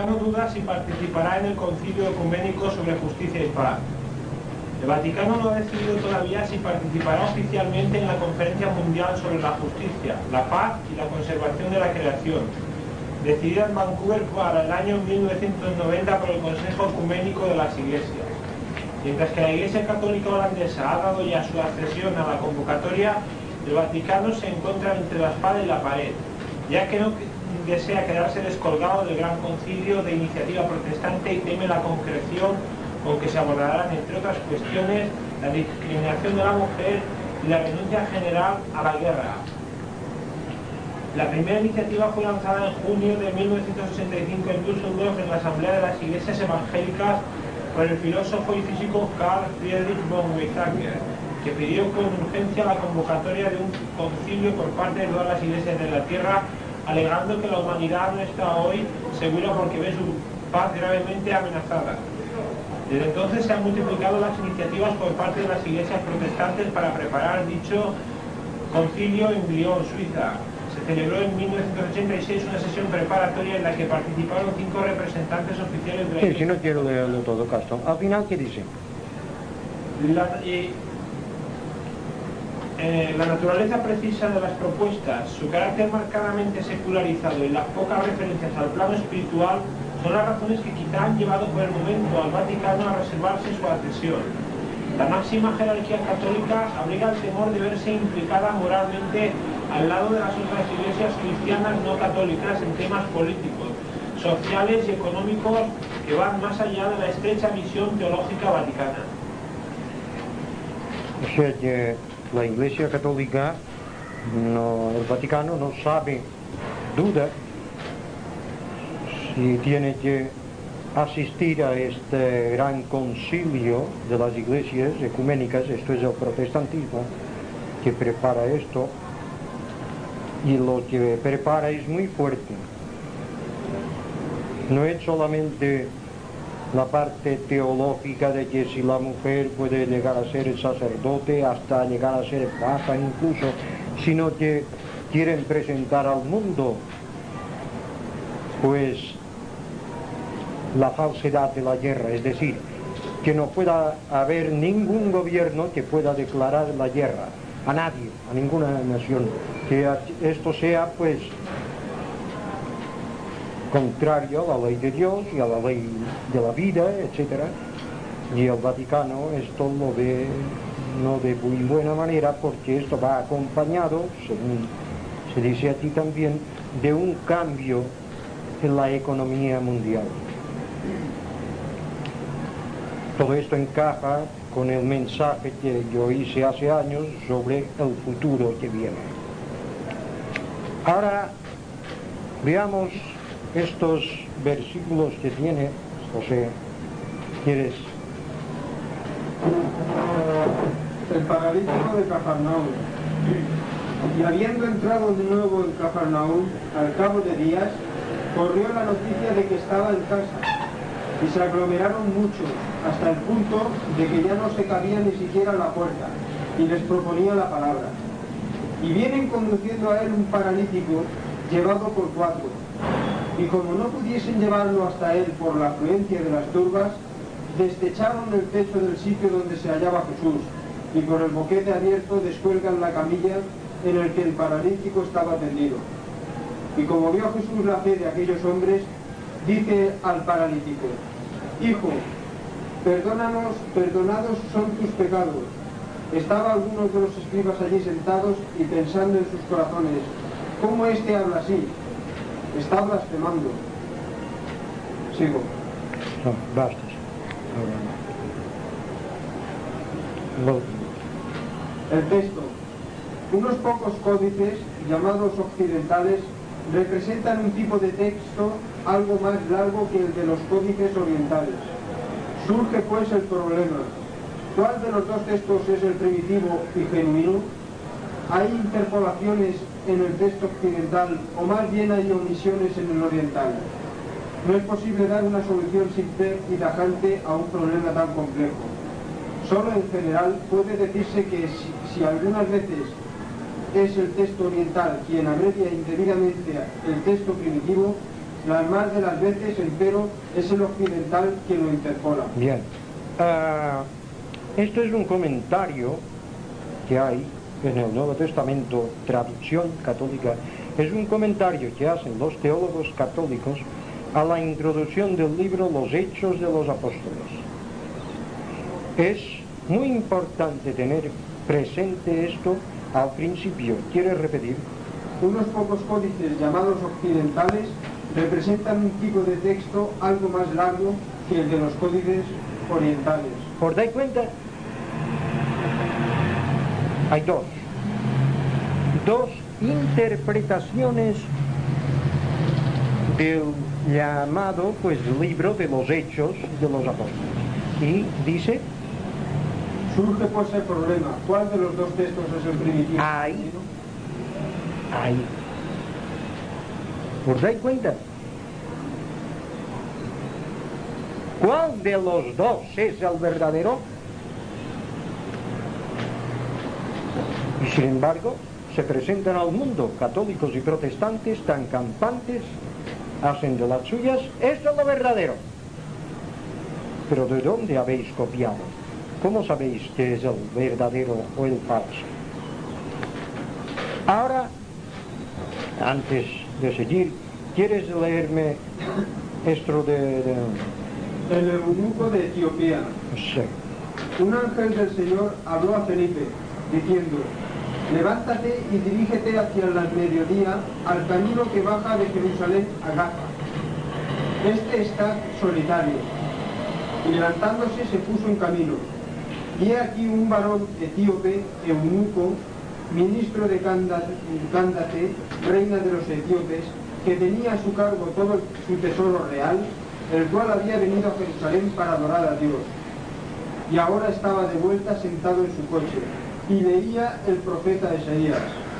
Vaticano duda si participará en el Concilio Ecuménico sobre Justicia y Paz. El Vaticano no ha decidido todavía si participará oficialmente en la Conferencia Mundial sobre la Justicia, la Paz y la Conservación de la Creación, decidida en Vancouver para el año 1990 por el Consejo Ecuménico de las Iglesias. Mientras que la Iglesia Católica Holandesa ha dado ya su accesión a la convocatoria, el Vaticano se encuentra entre la espada y la pared, ya que no desea quedarse descolgado del gran concilio de iniciativa protestante y teme la concreción con que se abordarán, entre otras cuestiones, la discriminación de la mujer y la renuncia general a la guerra. La primera iniciativa fue lanzada en junio de 1965 en Düsseldorf en la Asamblea de las Iglesias Evangélicas por el filósofo y físico Carl Friedrich von Weizsäcker, que pidió con urgencia la convocatoria de un concilio por parte de todas las iglesias de la tierra, alegando que la humanidad no está hoy segura porque ve su paz gravemente amenazada. Desde entonces se han multiplicado las iniciativas por parte de las iglesias protestantes para preparar dicho concilio en Lyon, Suiza. Se celebró en 1986 una sesión preparatoria en la que participaron 5 representantes oficiales de la iglesia. Sí, si no quiero leerlo todo, Castro. Al final, ¿qué dice? La naturaleza precisa de las propuestas, su carácter marcadamente secularizado y las pocas referencias al plano espiritual son las razones que quizá han llevado por el momento al Vaticano a reservarse su adhesión. La máxima jerarquía católica abriga el temor de verse implicada moralmente al lado de las otras iglesias cristianas no católicas en temas políticos, sociales y económicos que van más allá de la estrecha visión teológica vaticana. O sea que la Iglesia Católica, el Vaticano no sabe, duda si tiene que asistir a este gran concilio de las iglesias ecuménicas. Esto es el protestantismo que prepara esto, y lo que prepara es muy fuerte. No es solamente la parte teológica de que si la mujer puede llegar a ser el sacerdote, hasta llegar a ser el papa incluso, sino que quieren presentar al mundo pues la falsedad de la guerra, es decir, que no pueda haber ningún gobierno que pueda declarar la guerra a nadie, a ninguna nación, que esto sea pues contrario a la ley de Dios y a la ley de la vida, etc. Y el Vaticano esto lo ve no de muy buena manera, porque esto va acompañado, según se dice aquí también, de un cambio en la economía mundial. Todo esto encaja con el mensaje que yo hice hace años sobre el futuro que viene. Ahora veamos estos versículos que tiene José. ¿Quieres? El paralítico de Cafarnaúm. Y habiendo entrado de nuevo en Cafarnaúm, al cabo de días, corrió la noticia de que estaba en casa, y se aglomeraron muchos, hasta el punto de que ya no se cabía ni siquiera a la puerta, y les proponía la palabra. Y vienen conduciendo a él un paralítico, llevado por 4, y como no pudiesen llevarlo hasta él por la afluencia de las turbas, destecharon el techo del sitio donde se hallaba Jesús, y por el boquete abierto descuelgan la camilla en el que el paralítico estaba tendido. Y como vio Jesús la fe de aquellos hombres, dice al paralítico: Hijo, perdonados son tus pecados. Estaba algunos de los escribas allí sentados y pensando en sus corazones: ¿cómo éste habla así? Está blasfemando. Sigo. No, basta. El texto. Unos pocos códices, llamados occidentales, representan un tipo de texto algo más largo que el de los códices orientales. Surge pues el problema: ¿cuál de los dos textos es el primitivo y genuino? ¿Hay interpolaciones en el texto occidental o más bien hay omisiones en el oriental? No es posible dar una solución simple y tajante a un problema tan complejo. Solo en general puede decirse que si algunas veces es el texto oriental quien abrecia indebidamente el texto primitivo, Las más de las veces, empero, es el occidental quien lo interpola. Bien. Esto es un comentario que hay en el Nuevo Testamento, traducción católica. Es un comentario que hacen los teólogos católicos a la introducción del libro Los Hechos de los Apóstoles. Es muy importante tener presente esto al principio. ¿Quieres repetir? Unos pocos códices llamados occidentales representan un tipo de texto algo más largo que el de los códices orientales. ¿Os dais cuenta? Hay dos interpretaciones del llamado libro de los Hechos de los Apóstoles. Y dice... Surge pues el problema, ¿cuál de los dos textos es el primitivo? Ahí. ¿Os dais cuenta? ¿Cuál de los dos es el verdadero? Y sin embargo, se presentan al mundo católicos y protestantes tan campantes, hacen de las suyas, esto es lo verdadero. Pero ¿de dónde habéis copiado? ¿Cómo sabéis que es el verdadero o el falso? Ahora, antes de seguir, ¿quieres leerme esto de... El eunuco de Etiopía. Sí. Un ángel del Señor habló a Felipe, diciendo: levántate y dirígete hacia el mediodía al camino que baja de Jerusalén a Gaza. Este está solitario. Y levantándose se puso en camino. Y he aquí un varón etíope, eunuco, ministro de Cándate, reina de los etíopes, que tenía a su cargo todo su tesoro real, el cual había venido a Jerusalén para adorar a Dios. Y ahora estaba de vuelta sentado en su coche, y leía el profeta Isaías.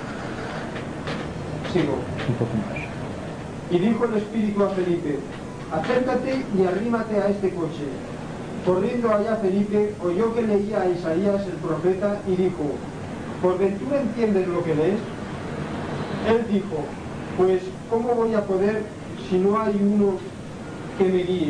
Sigo. Un poco más. Y dijo el Espíritu a Felipe: acércate y arrímate a este coche. Corriendo allá Felipe, oyó que leía a Isaías el profeta y dijo: ¿por ventura entiendes lo que lees? Él dijo: pues, ¿cómo voy a poder si no hay uno que me guíe?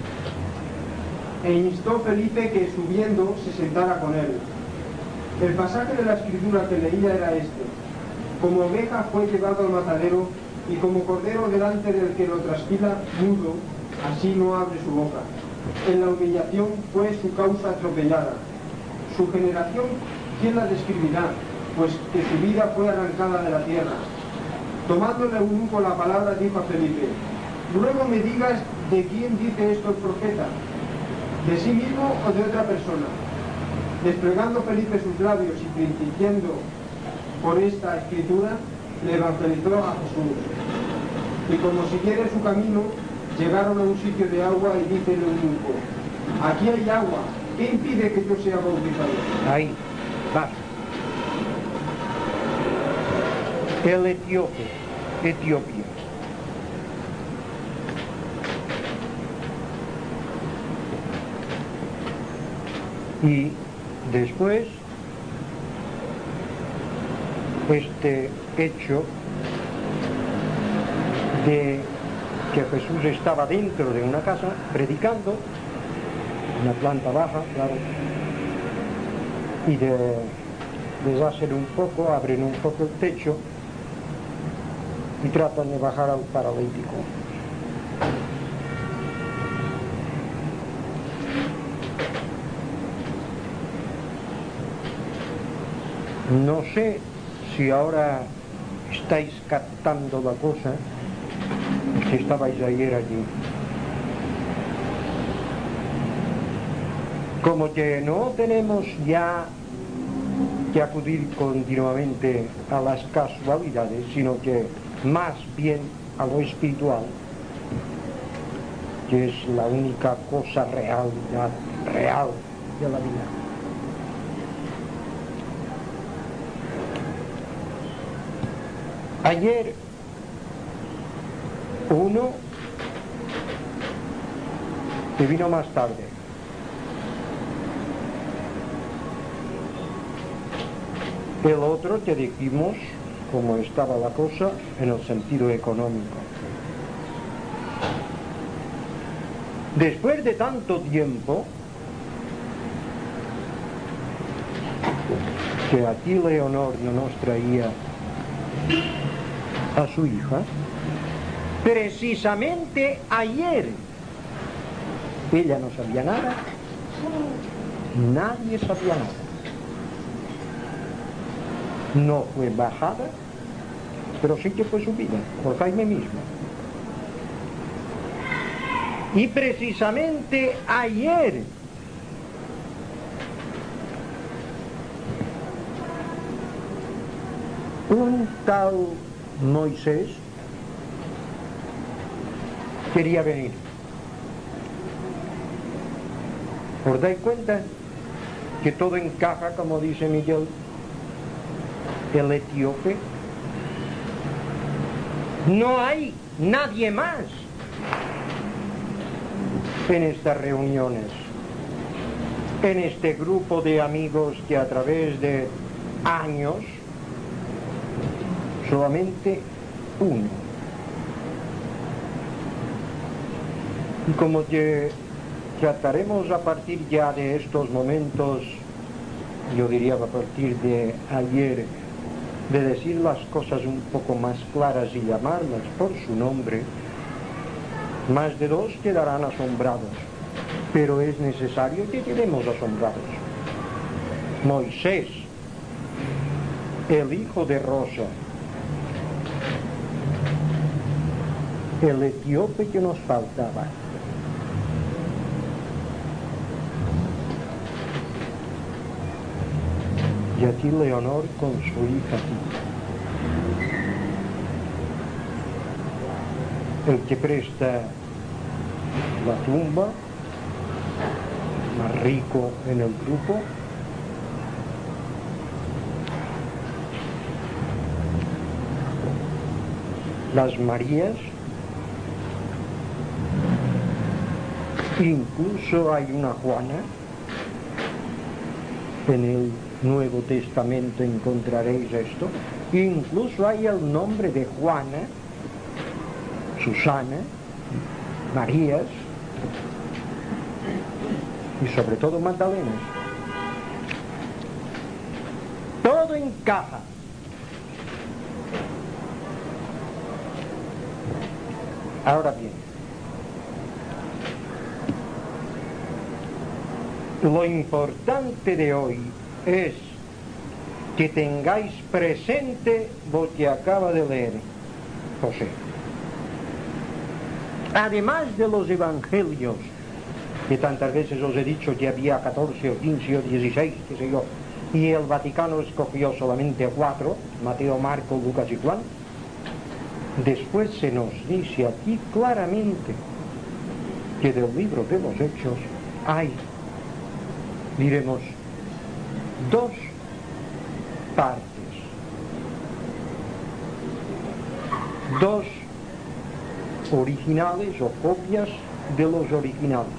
E instó Felipe que subiendo se sentara con él. El pasaje de la escritura que leía era este: como oveja fue llevado al matadero, y como cordero delante del que lo trasquila, mudo, así no abre su boca. En la humillación fue su causa atropellada. Su generación, ¿quién la describirá? Pues que su vida fue arrancada de la tierra. Tomándole eunuco la palabra, dijo a Felipe: luego me digas de quién dice esto el profeta, de sí mismo o de otra persona. Desplegando Felipe sus labios y principiando por esta escritura, le evangelizó a Jesús. Y como siguiera su camino, llegaron a un sitio de agua y dice el eunuco: aquí hay agua, ¿qué impide que yo sea bautizado? Ahí, va. El etíope, Etiopía. Y después, este hecho de que Jesús estaba dentro de una casa predicando, una planta baja, claro, y deshacen un poco, abren un poco el techo y tratan de bajar al paralítico. No sé si ahora estáis captando la cosa, si estabais ayer allí. Como que no tenemos ya que acudir continuamente a las casualidades, sino que más bien a lo espiritual, que es la única cosa real de la vida. Ayer uno que vino más tarde, el otro te dijimos cómo estaba la cosa en el sentido económico. Después de tanto tiempo, que aquí Leonor no nos traía a su hija, precisamente ayer ella no sabía nada, nadie sabía nada. No fue bajada, pero sí que fue subida por Jaime mismo. Y precisamente ayer un tal Moisés quería venir. ¿Os dais cuenta que todo encaja, como dice Miguel, el etíope? No hay nadie más en estas reuniones, en este grupo de amigos que a través de años, solamente uno. Y como que trataremos a partir ya de estos momentos, yo diría a partir de ayer, de decir las cosas un poco más claras y llamarlas por su nombre, más de dos quedarán asombrados, pero es necesario que quedemos asombrados. Moisés, el hijo de Rosa, el etíope que nos faltaba. Y aquí Leonor con su hija. El que presta la tumba, más rico en el grupo, las Marías, incluso hay una Juana. En el Nuevo Testamento encontraréis esto. Incluso hay el nombre de Juana, Susana, Marías y sobre todo Magdalenas. Todo encaja. Ahora bien, lo importante de hoy es que tengáis presente lo que acaba de leer José. Además de los evangelios, que tantas veces os he dicho que había 14 o 15 o 16, qué sé yo, y el Vaticano escogió solamente 4, Mateo, Marco, Lucas y Juan, después se nos dice aquí claramente que del libro de los Hechos hay, diremos, 2 partes, 2 originales o copias de los originales,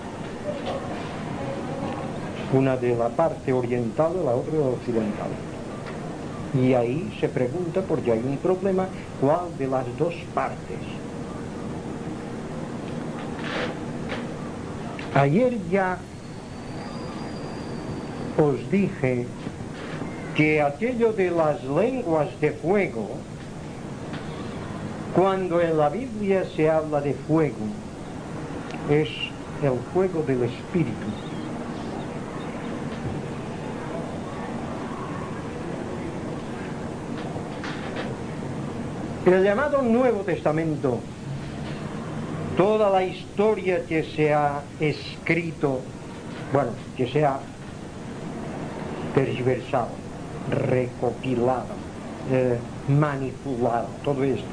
una de la parte oriental y la otra de la occidental. Y ahí se pregunta, porque hay un problema, ¿cuál de las 2 partes? Ayer ya os dije que aquello de las lenguas de fuego, cuando en la Biblia se habla de fuego, es el fuego del Espíritu. El llamado Nuevo Testamento, toda la historia que se ha escrito, bueno, que se ha tergiversado, recopilado, manipulado, todo esto,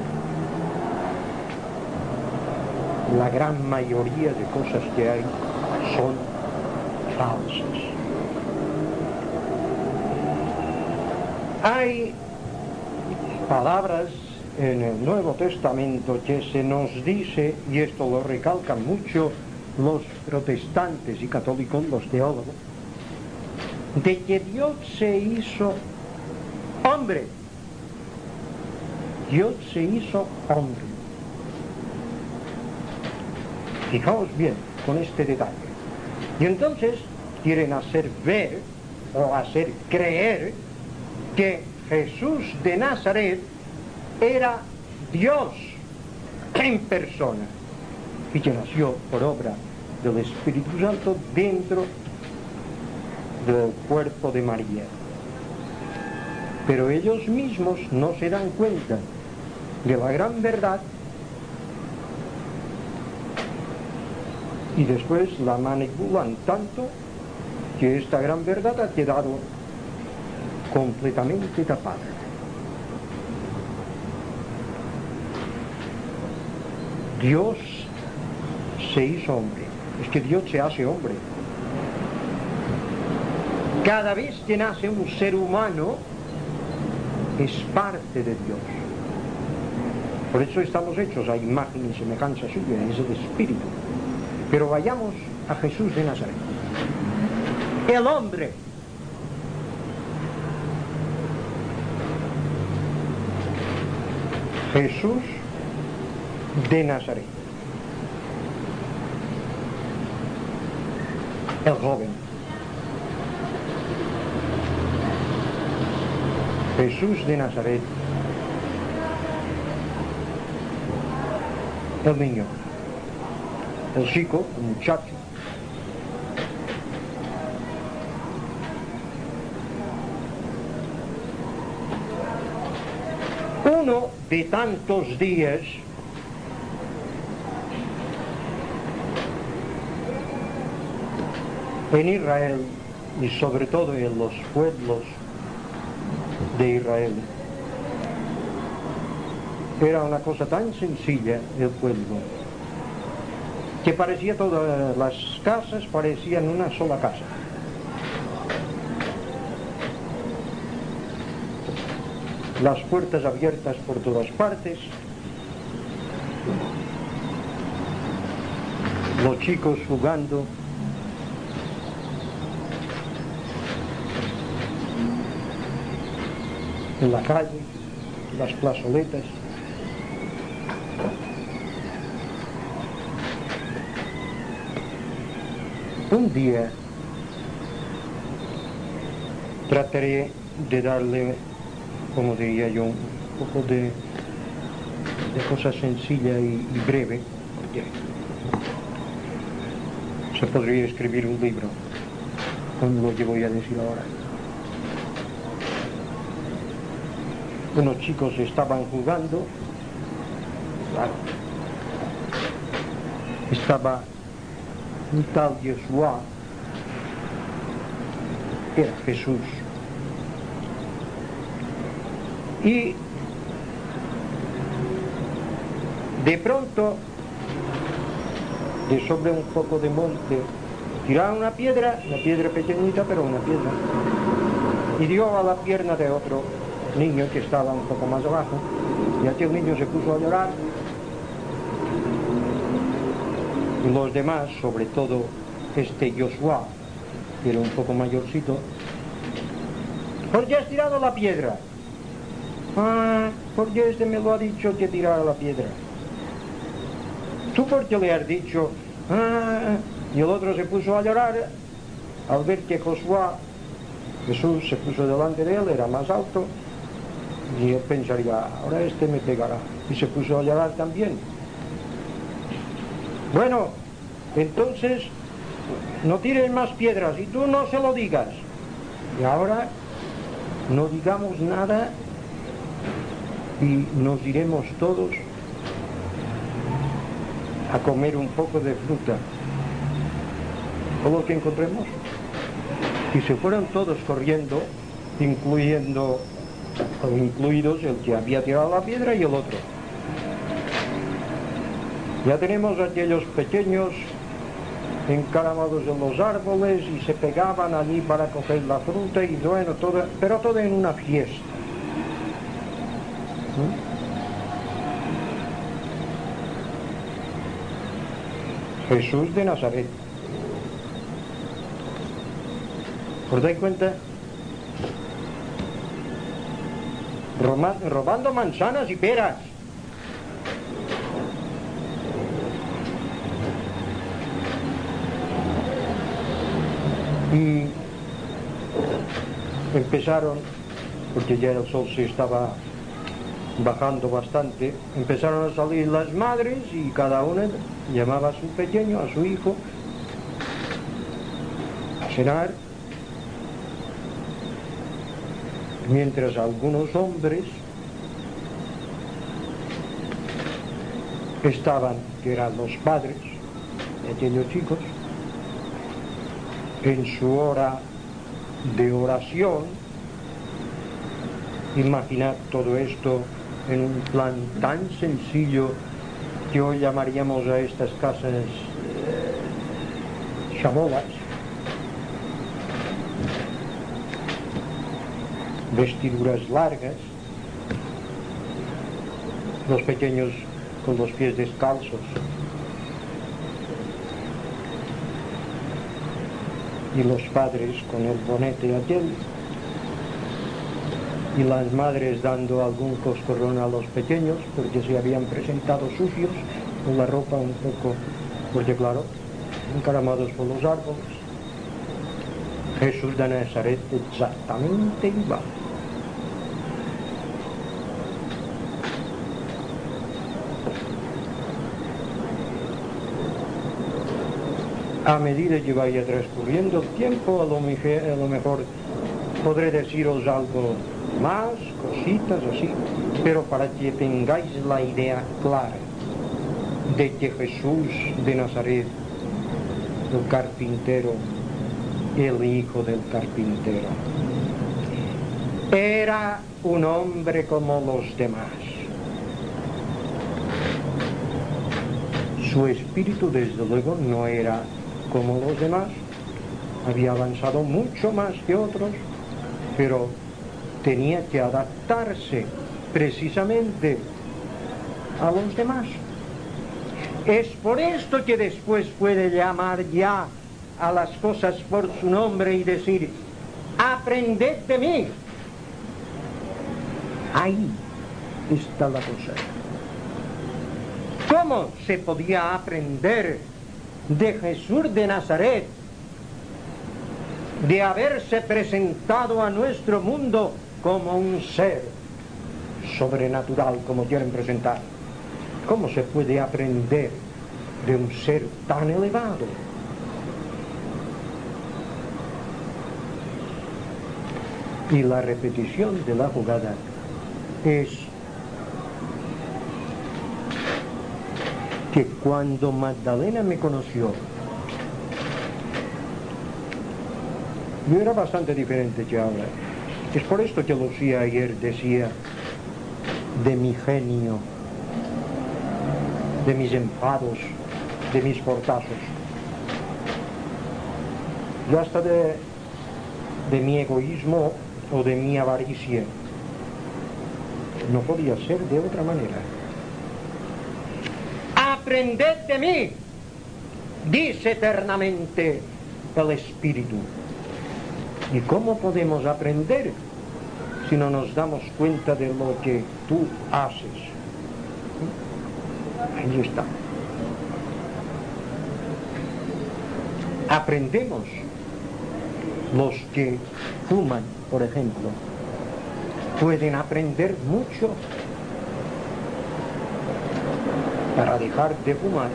la gran mayoría de cosas que hay son falsas. Hay palabras en el Nuevo Testamento que se nos dice, y esto lo recalcan mucho los protestantes y católicos, los teólogos, de que Dios se hizo hombre. Dios se hizo hombre. Fijaos bien con este detalle. Y entonces quieren hacer ver o hacer creer que Jesús de Nazaret era Dios en persona y que nació por obra del Espíritu Santo dentro del cuerpo de María. Pero ellos mismos no se dan cuenta de la gran verdad y después la manipulan tanto que esta gran verdad ha quedado completamente tapada. Dios se hizo hombre. Es que Dios se hace hombre. Cada vez que nace un ser humano es parte de Dios. Por eso estamos hechos a imagen y semejanza suya, es el Espíritu. Pero vayamos a Jesús de Nazaret. El hombre. Jesús de Nazaret. El joven. Jesús de Nazaret. El niño. El chico, el muchacho. Uno de tantos días en Israel y sobre todo en los pueblos de Israel. Era una cosa tan sencilla el pueblo que parecía todas las casas parecían una sola casa. Las puertas abiertas por todas partes, los chicos jugando, en la calle, las plazoletas. Un día trataré de darle, como diría yo, un poco de cosa sencilla y breve, porque se podría escribir un libro con lo que voy a decir ahora. Unos chicos estaban jugando, claro, estaba un tal Yeshua, era Jesús, y de pronto de sobre un poco de monte tiraron una piedra pequeñita, pero una piedra, y dio a la pierna de otro niño que estaba un poco más abajo, y aquel niño se puso a llorar. Y los demás, sobre todo este Josué, que era un poco mayorcito, ¿por qué has tirado la piedra? Ah, porque este me lo ha dicho que tirara la piedra. ¿Tú por qué le has dicho? Ah, y el otro se puso a llorar al ver que Jesús se puso delante de él, era más alto, y él pensaría, ahora este me pegará, y se puso a llorar también. Bueno, entonces no tires más piedras y tú no se lo digas. Y ahora no digamos nada y nos iremos todos a comer un poco de fruta, todo lo que encontremos. Y se fueron todos corriendo, incluidos el que había tirado la piedra y el otro. Ya tenemos aquellos pequeños encaramados en los árboles y se pegaban allí para coger la fruta y bueno, pero todo en una fiesta. Jesús de Nazaret. ¿Os dais cuenta? Robando manzanas y peras. Y empezaron, porque ya el sol se estaba bajando bastante, empezaron a salir las madres y cada una llamaba a su pequeño, a su hijo, a cenar, mientras algunos hombres estaban, que eran los padres de aquellos chicos, en su hora de oración. Imaginad todo esto en un plan tan sencillo que hoy llamaríamos a estas casas chabolas, vestiduras largas, los pequeños con los pies descalzos y los padres con el bonete aquel y las madres dando algún coscorrón a los pequeños porque se habían presentado sucios con la ropa un poco, porque claro, encaramados por los árboles. Jesús de Nazaret exactamente igual. A medida que vaya transcurriendo el tiempo, a lo mejor podré deciros algo más, cositas así, pero para que tengáis la idea clara de que Jesús de Nazaret, el carpintero, el hijo del carpintero, era un hombre como los demás. Su espíritu, desde luego, no era como los demás, había avanzado mucho más que otros, pero tenía que adaptarse precisamente a los demás. Es por esto que después puede llamar ya a las cosas por su nombre y decir: aprended de mí. Ahí está la cosa. ¿Cómo se podía aprender de Jesús de Nazaret, de haberse presentado a nuestro mundo como un ser sobrenatural, como quieren presentar? ¿Cómo se puede aprender de un ser tan elevado? Y la repetición de la jugada es que cuando Magdalena me conoció, yo era bastante diferente que ahora. Es por esto que Lucía ayer decía de mi genio, de mis enfados, de mis portazos, y hasta de mi egoísmo o de mi avaricia. No podía ser de otra manera. Aprended de mí, dice eternamente el Espíritu. ¿Y cómo podemos aprender si no nos damos cuenta de lo que tú haces? Ahí está. Aprendemos. Los que fuman, por ejemplo, pueden aprender mucho para dejar de fumar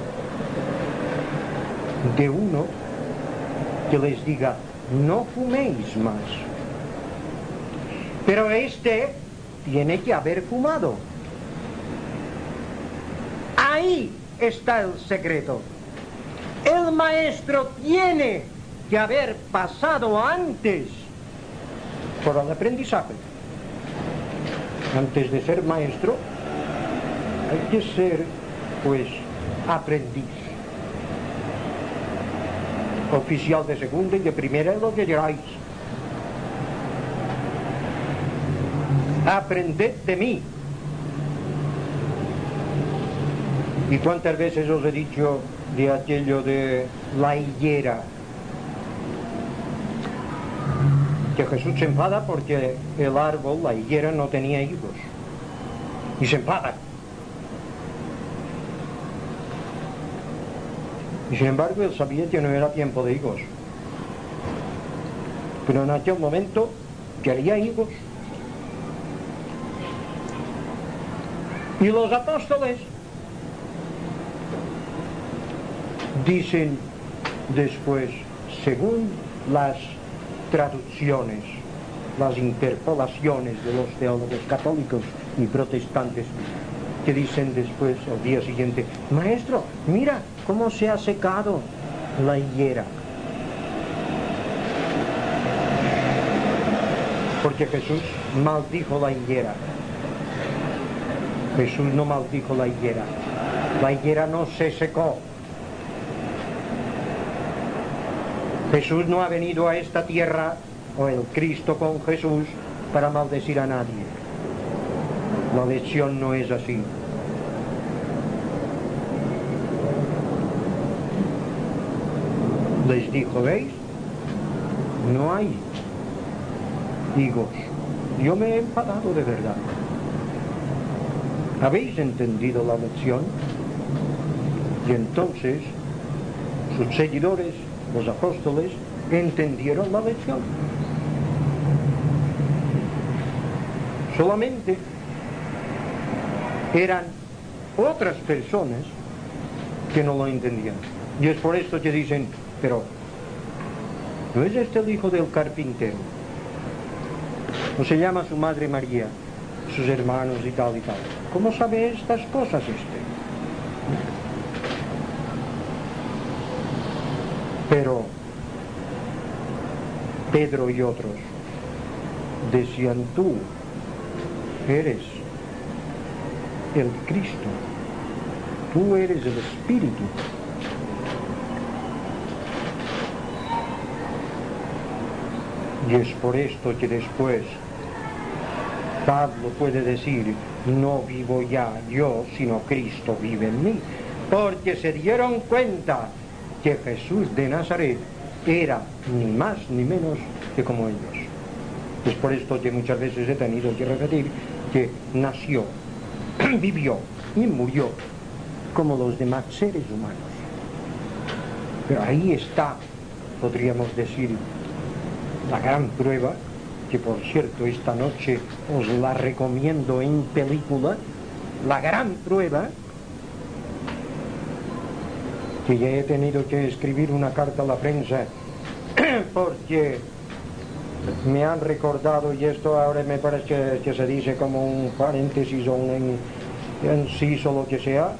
de uno que les diga: no fuméis más. Pero este tiene que haber fumado. Ahí está el secreto. El maestro tiene que haber pasado antes por el aprendizaje. Antes de ser maestro, hay que ser, pues, aprendiz. Oficial de segunda y de primera, lo que queráis. Aprended de mí. ¿Y cuántas veces os he dicho de aquello de la higuera? Que Jesús se enfada porque el árbol, la higuera, no tenía higos. Y se enfada. Y sin embargo él sabía que no era tiempo de higos. pero en aquel momento quería higos. Y los apóstoles dicen después, según las traducciones, las interpolaciones de los teólogos católicos y protestantes, que dicen después, al día siguiente, maestro, mira cómo se ha secado la higuera. Porque Jesús maldijo la higuera. Jesús no maldijo la higuera. La higuera no se secó. Jesús no ha venido a esta tierra, o el Cristo con Jesús, para maldecir a nadie. La lección no es así. Les dijo, ¿veis? No hay higos. Yo me he enfadado de verdad. ¿Habéis entendido la lección? Y entonces sus seguidores, los apóstoles, entendieron la lección. Solamente eran otras personas que no lo entendían. Y es por esto que dicen, pero ¿no es este el hijo del carpintero? ¿No se llama su madre María, sus hermanos y tal y tal? ¿Cómo sabe estas cosas este? Pero Pedro y otros decían, tú eres el Cristo, tú eres el Espíritu. Y es por esto que después Pablo puede decir, no vivo ya yo, sino Cristo vive en mí, porque se dieron cuenta que Jesús de Nazaret era ni más ni menos que como ellos. Es por esto que muchas veces he tenido que repetir que nació, vivió y murió como los demás seres humanos. Pero ahí está, podríamos decir, la gran prueba, que por cierto esta noche os la recomiendo en película, la gran prueba, que ya he tenido que escribir una carta a la prensa porque me han recordado, y esto ahora me parece que se dice como un paréntesis o un inciso, lo que sea.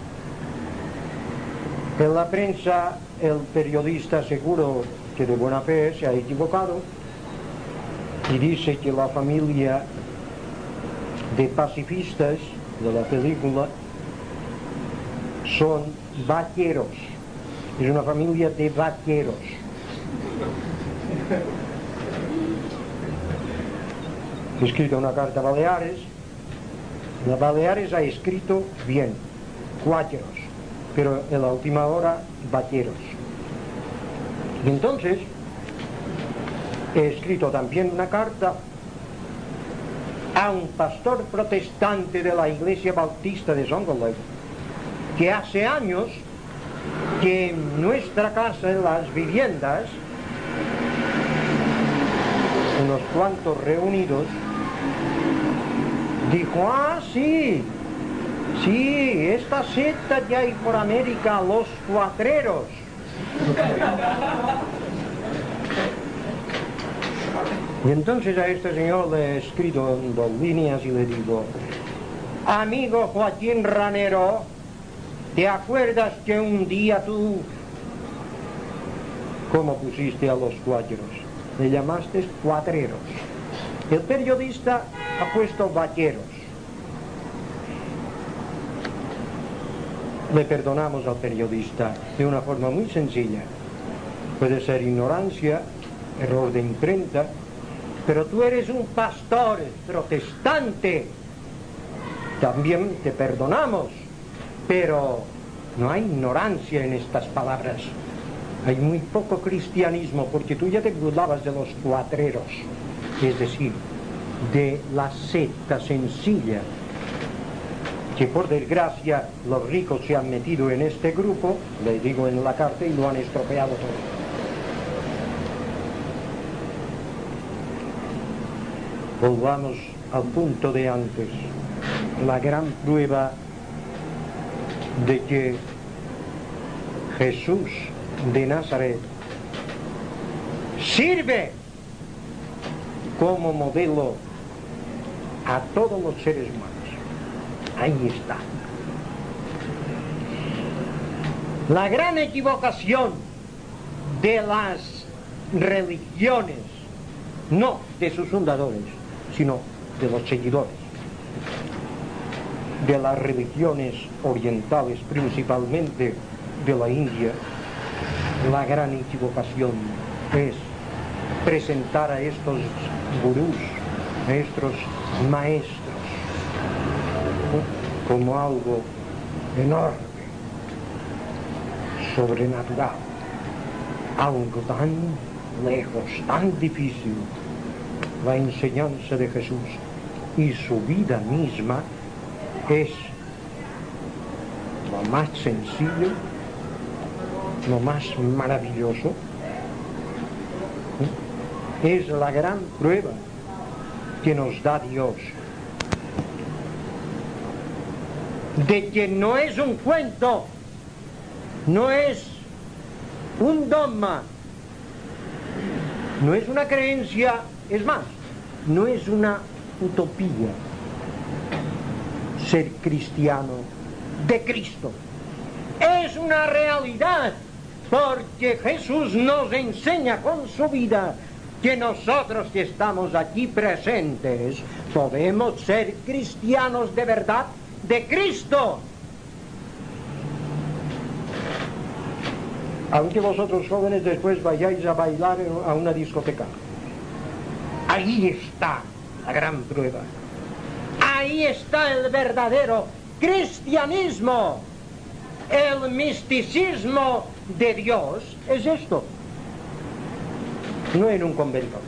En la prensa el periodista, seguro que de buena fe, se ha equivocado y dice que la familia de pacifistas de la película son vaqueros. Es una familia de vaqueros. He escrito una carta a Baleares. La Baleares ha escrito bien, cuáqueros, pero en la última hora vaqueros. Y entonces he escrito también una carta a un pastor protestante de la Iglesia Bautista de Zongolev, que hace años que en nuestra casa, en las viviendas, unos cuantos reunidos, dijo, sí, esta secta que hay por América, los cuatreros. Y entonces a este señor le he escrito en 2 líneas y le digo, amigo Joaquín Ranero, ¿te acuerdas que un día tú, ¿cómo pusiste a los cuáqueros? Le llamaste cuatreros. El periodista ha puesto vaqueros. Le perdonamos al periodista de una forma muy sencilla. Puede ser ignorancia, error de imprenta, pero tú eres un pastor protestante. También te perdonamos, pero no hay ignorancia en estas palabras. Hay muy poco cristianismo, porque tú ya te burlabas de los cuatreros, es decir, de la secta sencilla, que por desgracia los ricos se han metido en este grupo, le digo en la carta, y lo han estropeado todo. Volvamos al punto de antes. La gran prueba de que Jesús de Nazaret sirve como modelo a todos los seres humanos. Ahí está. La gran equivocación de las religiones, no de sus fundadores, sino de los seguidores, de las religiones orientales, principalmente de la India, la gran equivocación es presentar a estos gurús, a estos maestros, como algo enorme, sobrenatural, algo tan lejos, tan difícil. La enseñanza de Jesús y su vida misma es lo más sencillo, lo más maravilloso. Es la gran prueba que nos da Dios de que no es un cuento, no es un dogma, no es una creencia, es más, no es una utopía ser cristiano de Cristo. Es una realidad, porque Jesús nos enseña con su vida que nosotros que estamos aquí presentes podemos ser cristianos de verdad de Cristo. Aunque vosotros jóvenes después vayáis a bailar a una discoteca, ahí está la gran prueba. Ahí está el verdadero cristianismo. El misticismo de Dios es esto, no en un convento.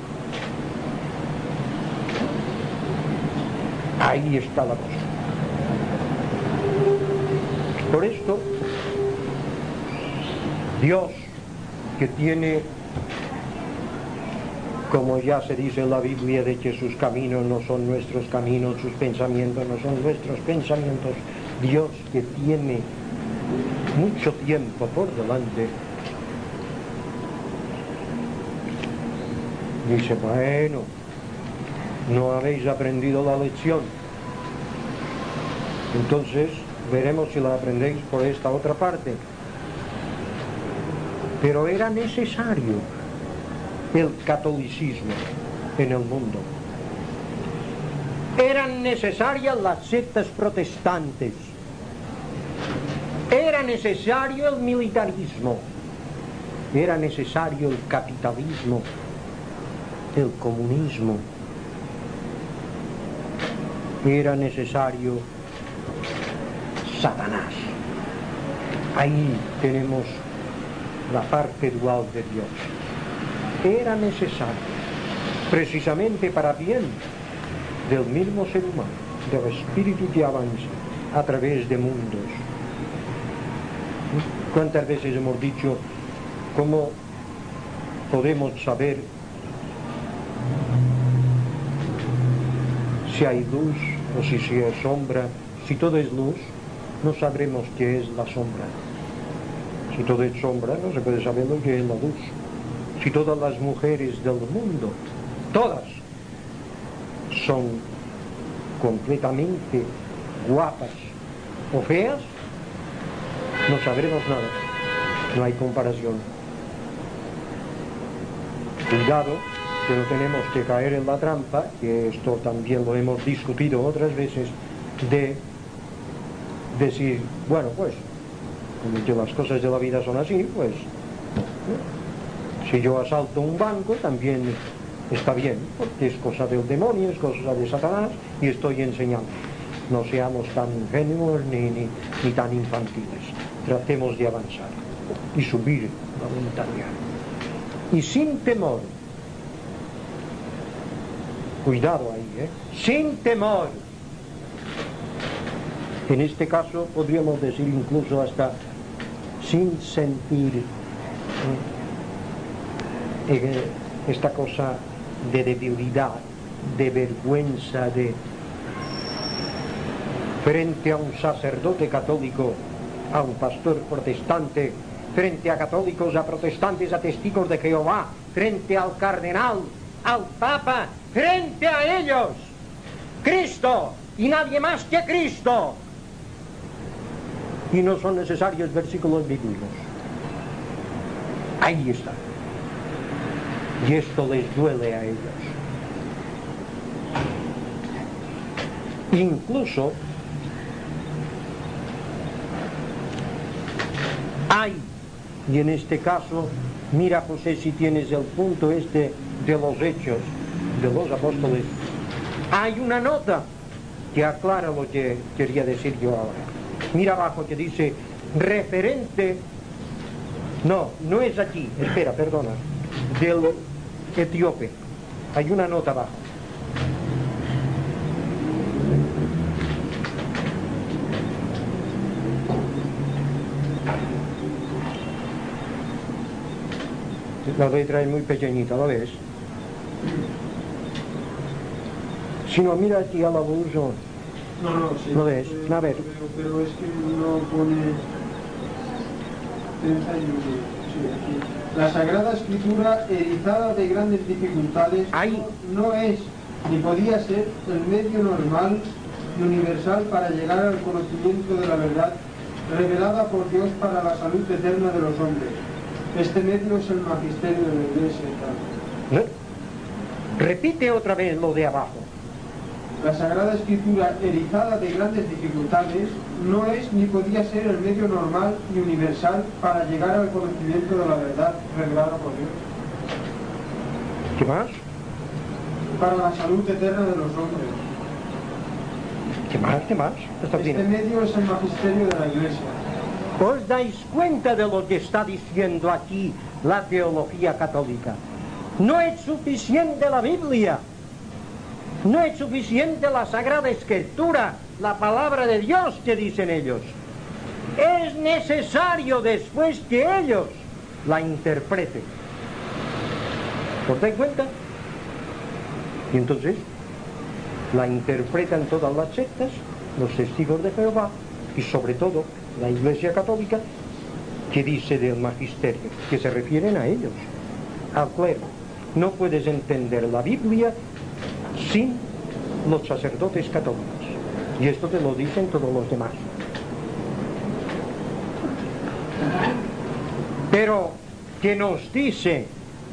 Ahí está la cosa. Por esto, Dios, que tiene, como ya se dice en la Biblia, de que sus caminos no son nuestros caminos, sus pensamientos no son nuestros pensamientos, Dios que tiene mucho tiempo por delante, dice, bueno, no habéis aprendido la lección, entonces veremos si la aprendéis por esta otra parte. Pero era necesario el catolicismo en el mundo. Eran necesarias las sectas protestantes. Era necesario el militarismo. Era necesario el capitalismo, el comunismo. Era necesario Satanás. Ahí tenemos la parte dual de Dios. Era necesario, precisamente para bien del mismo ser humano, del espíritu que avanza a través de mundos. ¿Cuántas veces hemos dicho cómo podemos saber si hay luz o si es sombra? Si todo es luz, no sabremos qué es la sombra. Si todo es sombra, no se puede saber lo que es la luz. Si todas las mujeres del mundo, todas, son completamente guapas o feas, no sabremos nada. No hay comparación. Cuidado, que no tenemos que caer en la trampa, que esto también lo hemos discutido otras veces, de decir, bueno, pues, como que las cosas de la vida son así, pues, si yo asalto un banco también está bien, porque es cosa del demonio, es cosa de Satanás, y estoy enseñando. No seamos tan ingenuos ni tan infantiles. Tratemos de avanzar y subir la montaña. Y sin temor, cuidado ahí, sin temor. En este caso podríamos decir incluso hasta sin sentir esta cosa de debilidad, de vergüenza frente a un sacerdote católico, a un pastor protestante, frente a católicos, a protestantes, a testigos de Jehová, frente al cardenal, al papa, frente a ellos, Cristo y nadie más que Cristo. Y no son necesarios versículos bíblicos. Ahí está. Y esto les duele a ellos. Incluso hay, y en este caso, mira José si tienes el punto este de los hechos de los apóstoles, hay una nota que aclara lo que quería decir yo ahora. Mira abajo que dice referente, no es aquí, espera, perdona, del etíope, hay una nota abajo. La letra es muy pequeñita, ¿lo ves? Si no, mira aquí a la luz. No, sí. ¿Lo ves? A ver. Pero es que no pone... 31, sí, aquí. La Sagrada Escritura, erizada de grandes dificultades, no es, ni podía ser, el medio normal y universal para llegar al conocimiento de la verdad, revelada por Dios para la salud eterna de los hombres. Este medio es el magisterio de la Iglesia. ¿No? Repite otra vez lo de abajo. La Sagrada Escritura, erizada de grandes dificultades, no es ni podía ser el medio normal y universal para llegar al conocimiento de la verdad revelada por Dios. ¿Qué más? Para la salud eterna de los hombres. ¿Qué más? ¿Qué más? Este medio es el magisterio de la Iglesia. ¿Os dais cuenta de lo que está diciendo aquí la teología católica? No es suficiente la Biblia, no es suficiente la Sagrada Escritura, la palabra de Dios que dicen ellos. Es necesario después que ellos la interpreten. ¿Os dais cuenta? Y entonces la interpretan todas las sectas, los testigos de Jehová y sobre todo la Iglesia Católica, que dice del magisterio, que se refieren a ellos, al clero. No puedes entender la Biblia sin los sacerdotes católicos. Y esto te lo dicen todos los demás. Pero, ¿qué nos dice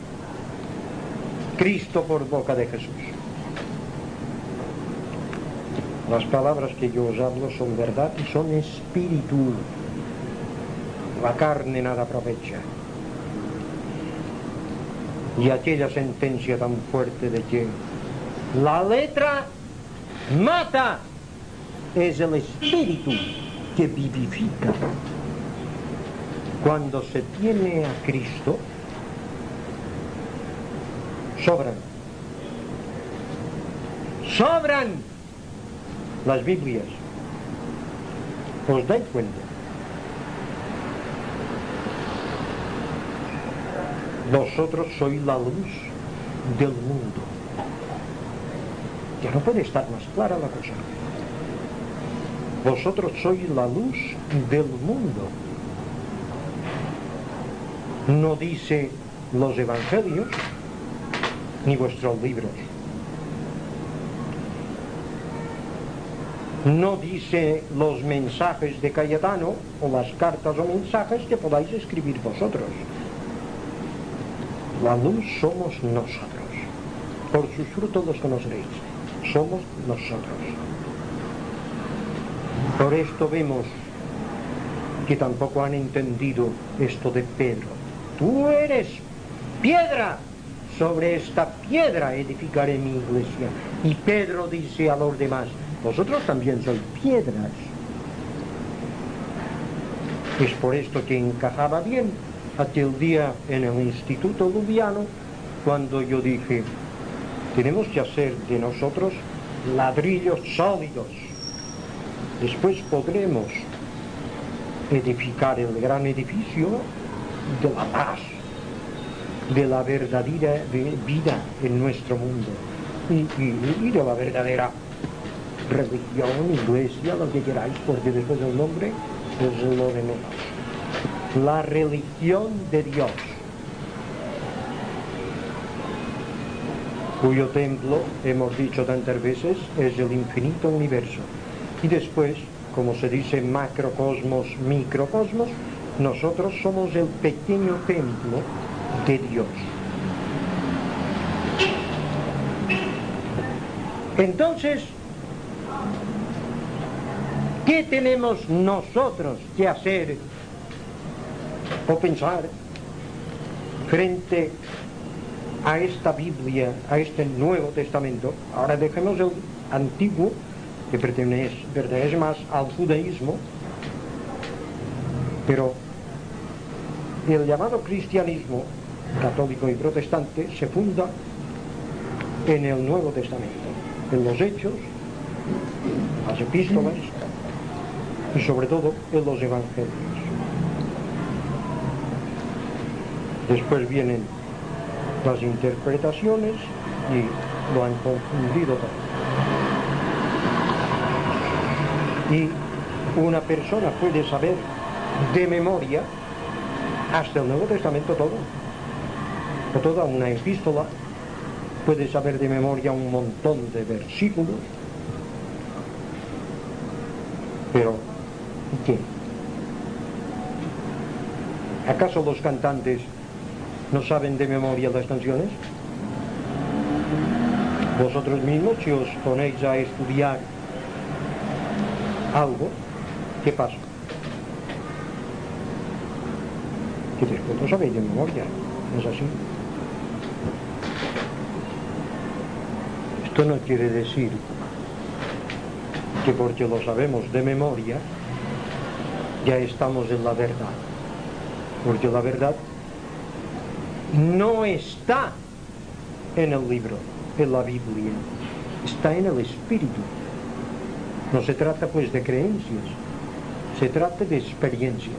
Cristo por boca de Jesús? Las palabras que yo os hablo son verdad y son espíritu. La carne nada aprovecha. Y aquella sentencia tan fuerte de que la letra mata, es el espíritu que vivifica. Cuando se tiene a Cristo, sobran las Biblias. ¿Os dais cuenta? Vosotros sois la luz del mundo. Ya no puede estar más clara la cosa. Vosotros sois la luz del mundo. No dice los evangelios ni vuestros libros. No dice los mensajes de Cayetano o las cartas o mensajes que podáis escribir vosotros. La luz somos nosotros. Por sus frutos los conoceréis. Somos nosotros. Por esto vemos que tampoco han entendido esto de Pedro. Tú eres piedra. Sobre esta piedra edificaré mi iglesia. Y Pedro dice a los demás, vosotros también sois piedras. Es por esto que encajaba bien aquel día en el Instituto Lubiano, cuando yo dije, tenemos que hacer de nosotros ladrillos sólidos. Después podremos edificar el gran edificio de la paz, de la verdadera vida en nuestro mundo. y de la verdadera religión, iglesia, lo que queráis, porque después el nombre es lo de menos. La religión de Dios, cuyo templo, hemos dicho tantas veces, es el infinito universo. Y después, como se dice macrocosmos, microcosmos, nosotros somos el pequeño templo de Dios. Entonces, ¿qué tenemos nosotros que hacer o pensar frente a esta Biblia, a este Nuevo Testamento? Ahora dejemos el Antiguo, que pertenece más al judaísmo, pero el llamado cristianismo católico y protestante se funda en el Nuevo Testamento, en los Hechos, las epístolas y sobre todo en los Evangelios. Después vienen las interpretaciones y lo han confundido todo. Y una persona puede saber de memoria hasta el Nuevo Testamento todo, o toda una epístola, puede saber de memoria un montón de versículos, pero ¿qué? ¿Acaso los cantantes no saben de memoria las canciones? Vosotros mismos, si os ponéis a estudiar algo, ¿qué pasa? Que después lo sabéis de memoria, ¿no es así? Esto no quiere decir que porque lo sabemos de memoria ya estamos en la verdad, porque la verdad no está en el libro, en la Biblia, está en el Espíritu. No se trata pues de creencias, se trata de experiencias.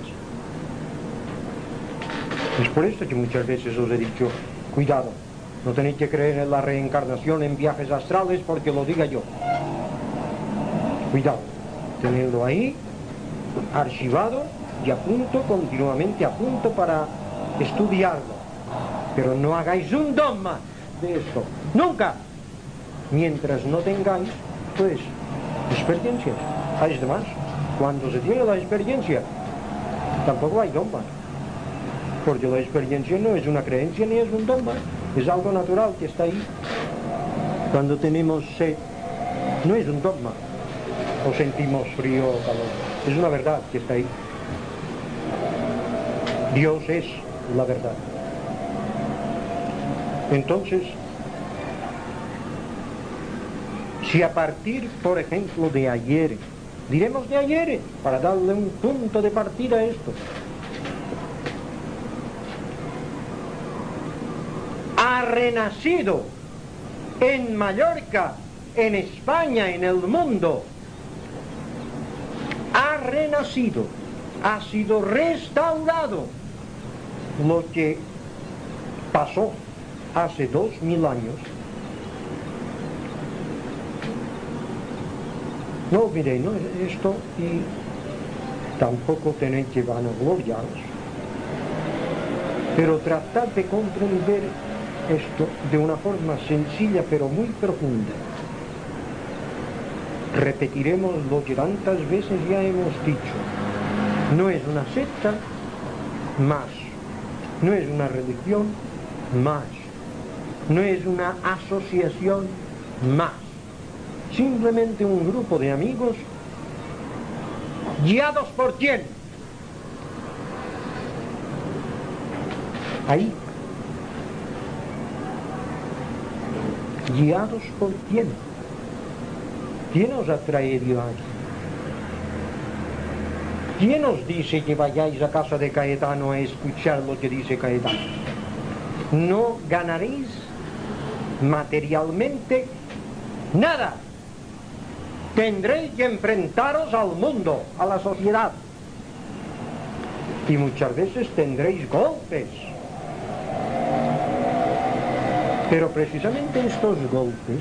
Es por esto que muchas veces os he dicho, cuidado, no tenéis que creer en la reencarnación, en viajes astrales, porque lo diga yo. Cuidado, tenedlo ahí, archivado y a punto, continuamente a punto para estudiarlo. Pero no hagáis un dogma de esto, nunca, mientras no tengáis, pues, experiencias. Hay demás, cuando se tiene la experiencia, tampoco hay dogma, porque la experiencia no es una creencia ni es un dogma, es algo natural que está ahí. Cuando tenemos sed, no es un dogma, o sentimos frío o calor, es una verdad que está ahí. Dios es la verdad. Entonces, si a partir, por ejemplo, de ayer, diremos de ayer, para darle un punto de partida a esto, ha renacido en Mallorca, en España, en el mundo, ha renacido, ha sido restaurado lo que pasó hace 2000 años. No olvidéis, ¿no?, esto, y tampoco tenéis que vanagloriaros, pero tratad de comprender esto de una forma sencilla pero muy profunda. Repetiremos lo que tantas veces ya hemos dicho: no es una secta más, no es una religión más, no es una asociación más, simplemente un grupo de amigos guiados por ¿quién? Ahí. ¿Guiados por quién? ¿Quién os ha traído aquí? ¿Quién os dice que vayáis a casa de Caetano a escuchar lo que dice Caetano? No ganaréis materialmente nada. Tendréis que enfrentaros al mundo, a la sociedad. Y muchas veces tendréis golpes. Pero precisamente estos golpes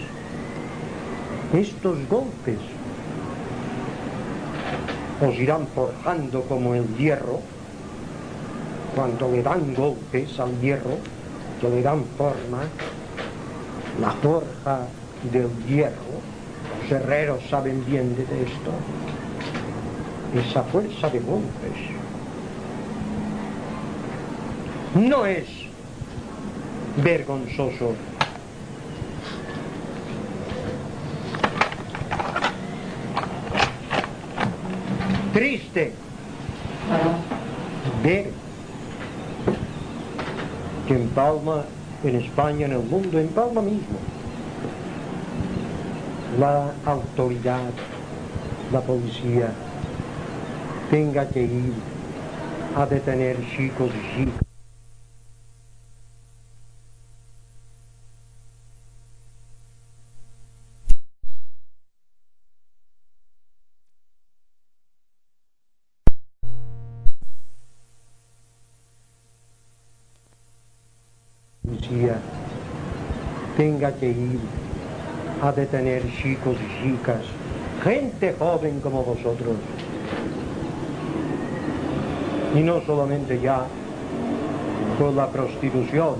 os irán forjando como el hierro. Cuando le dan golpes al hierro, que le dan forma, la forja del hierro, los herreros saben bien de esto, esa fuerza de golpes no es vergonzoso. Triste ver que en Palma, en España, en el mundo, en Palma mismo, la autoridad, la policía, tenga que ir a detener chicos y chicas. Tenga que ir a detener chicos y chicas, gente joven como vosotros, y no solamente ya por la prostitución,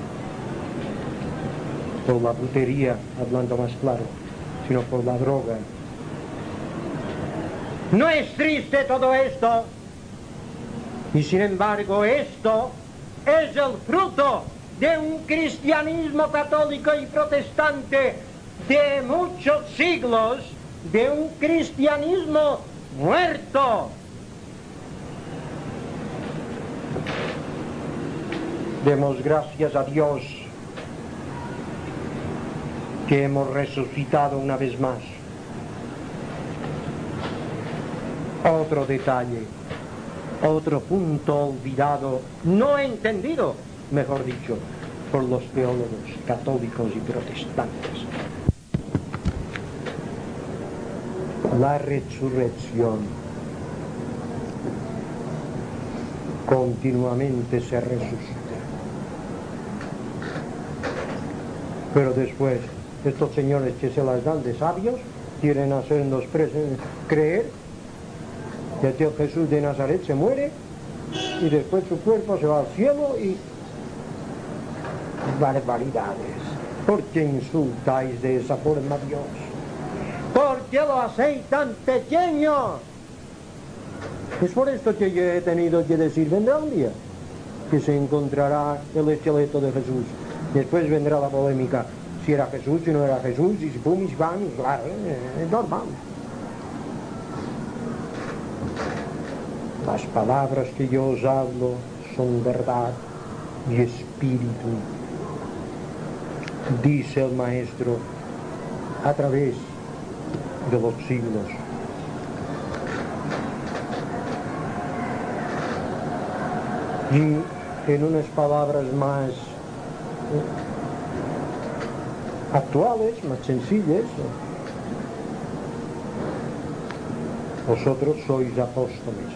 por la putería, hablando más claro, sino por la droga. ¿No es triste todo esto? Y sin embargo esto es el fruto de un cristianismo católico y protestante de muchos siglos, de un cristianismo muerto. Demos gracias a Dios que hemos resucitado una vez más. Otro detalle, otro punto olvidado, no entendido, mejor dicho, por los teólogos católicos y protestantes. La resurrección continuamente se resucita. Pero después, estos señores que se las dan de sabios, quieren hacernos creer que el tío Jesús de Nazaret se muere y después su cuerpo se va al cielo y... barbaridades. ¿Por qué insultáis de esa forma a Dios? ¿Por qué lo hacéis tan pequeño? Es por esto que yo he tenido que decir, vendrá un día que se encontrará el esqueleto de Jesús. Después vendrá la polémica, si era Jesús, si no era Jesús, y si pum, y si van, claro, es normal. Las palabras que yo os hablo son verdad y espíritu, dice el Maestro a través de los siglos. Y en unas palabras más actuales, más sencillas, vosotros sois apóstoles,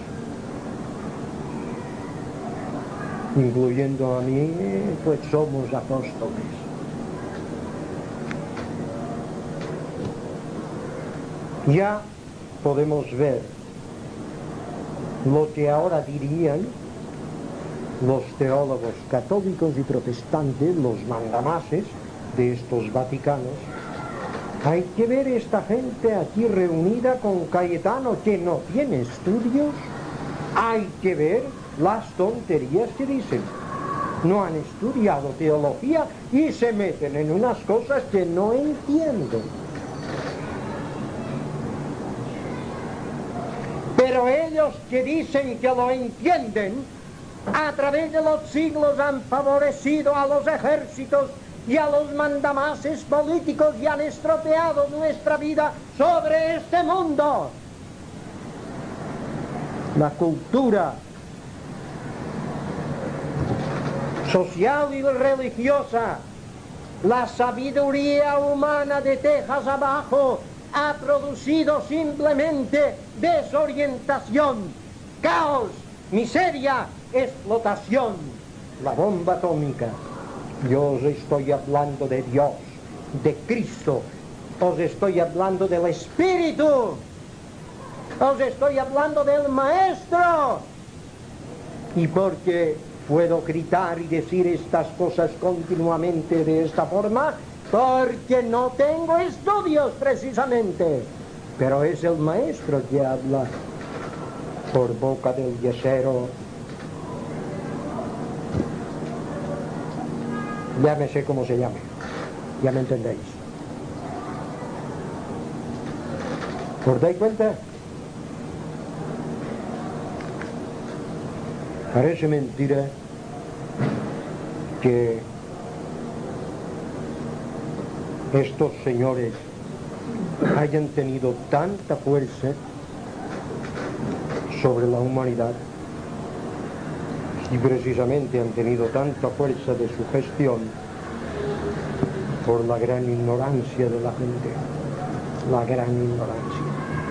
incluyendo a mí, pues somos apóstoles. Ya podemos ver lo que ahora dirían los teólogos católicos y protestantes, los mandamases de estos vaticanos. Hay que ver esta gente aquí reunida con Cayetano que no tiene estudios. Hay que ver las tonterías que dicen. No han estudiado teología y se meten en unas cosas que no entienden. Pero ellos que dicen que lo entienden, a través de los siglos han favorecido a los ejércitos y a los mandamases políticos y han estropeado nuestra vida sobre este mundo. La cultura social y religiosa, la sabiduría humana de Texas abajo ha producido simplemente desorientación, caos, miseria, explotación. La bomba atómica Yo os estoy hablando de Dios, de Cristo, os estoy hablando del Espíritu, os estoy hablando del Maestro. Y porque puedo gritar y decir estas cosas continuamente de esta forma, porque no tengo estudios precisamente, pero es el Maestro que habla por boca del yesero. Llámese como se llame, ya me entendéis. ¿Os dais cuenta? Parece mentira que estos señores hayan tenido tanta fuerza sobre la humanidad y precisamente han tenido tanta fuerza de su gestión por la gran ignorancia de la gente, la gran ignorancia.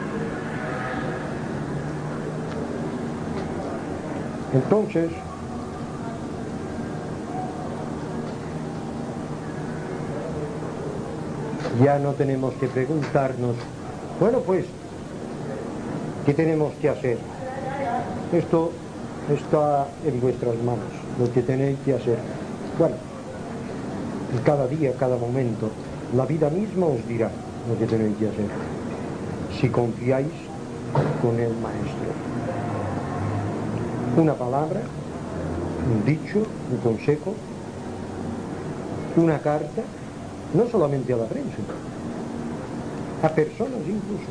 Entonces, ya no tenemos que preguntarnos, bueno pues, ¿qué tenemos que hacer? Esto está en vuestras manos, lo que tenéis que hacer. Bueno, cada día, cada momento, la vida misma os dirá lo que tenéis que hacer, si confiáis con el Maestro. Una palabra, un dicho, un consejo, una carta, no solamente a la prensa, a personas incluso.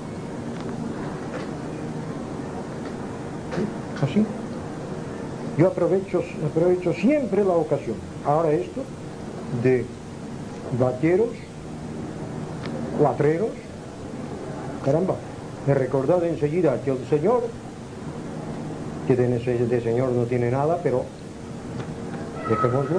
¿Sí? Así. Yo aprovecho siempre la ocasión. Ahora esto de vaqueros, cuatreros, caramba, me he recordado enseguida que el Señor, que de Señor no tiene nada, pero dejémoslo,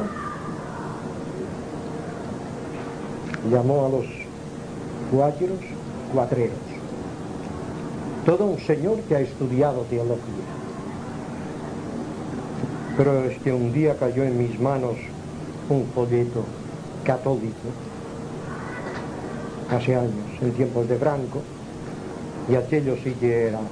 llamó a los vaqueros cuatreros. Todo un señor que ha estudiado teología. Pero es que un día cayó en mis manos un folleto católico, hace años, en tiempos de Franco, y aquello sí que era,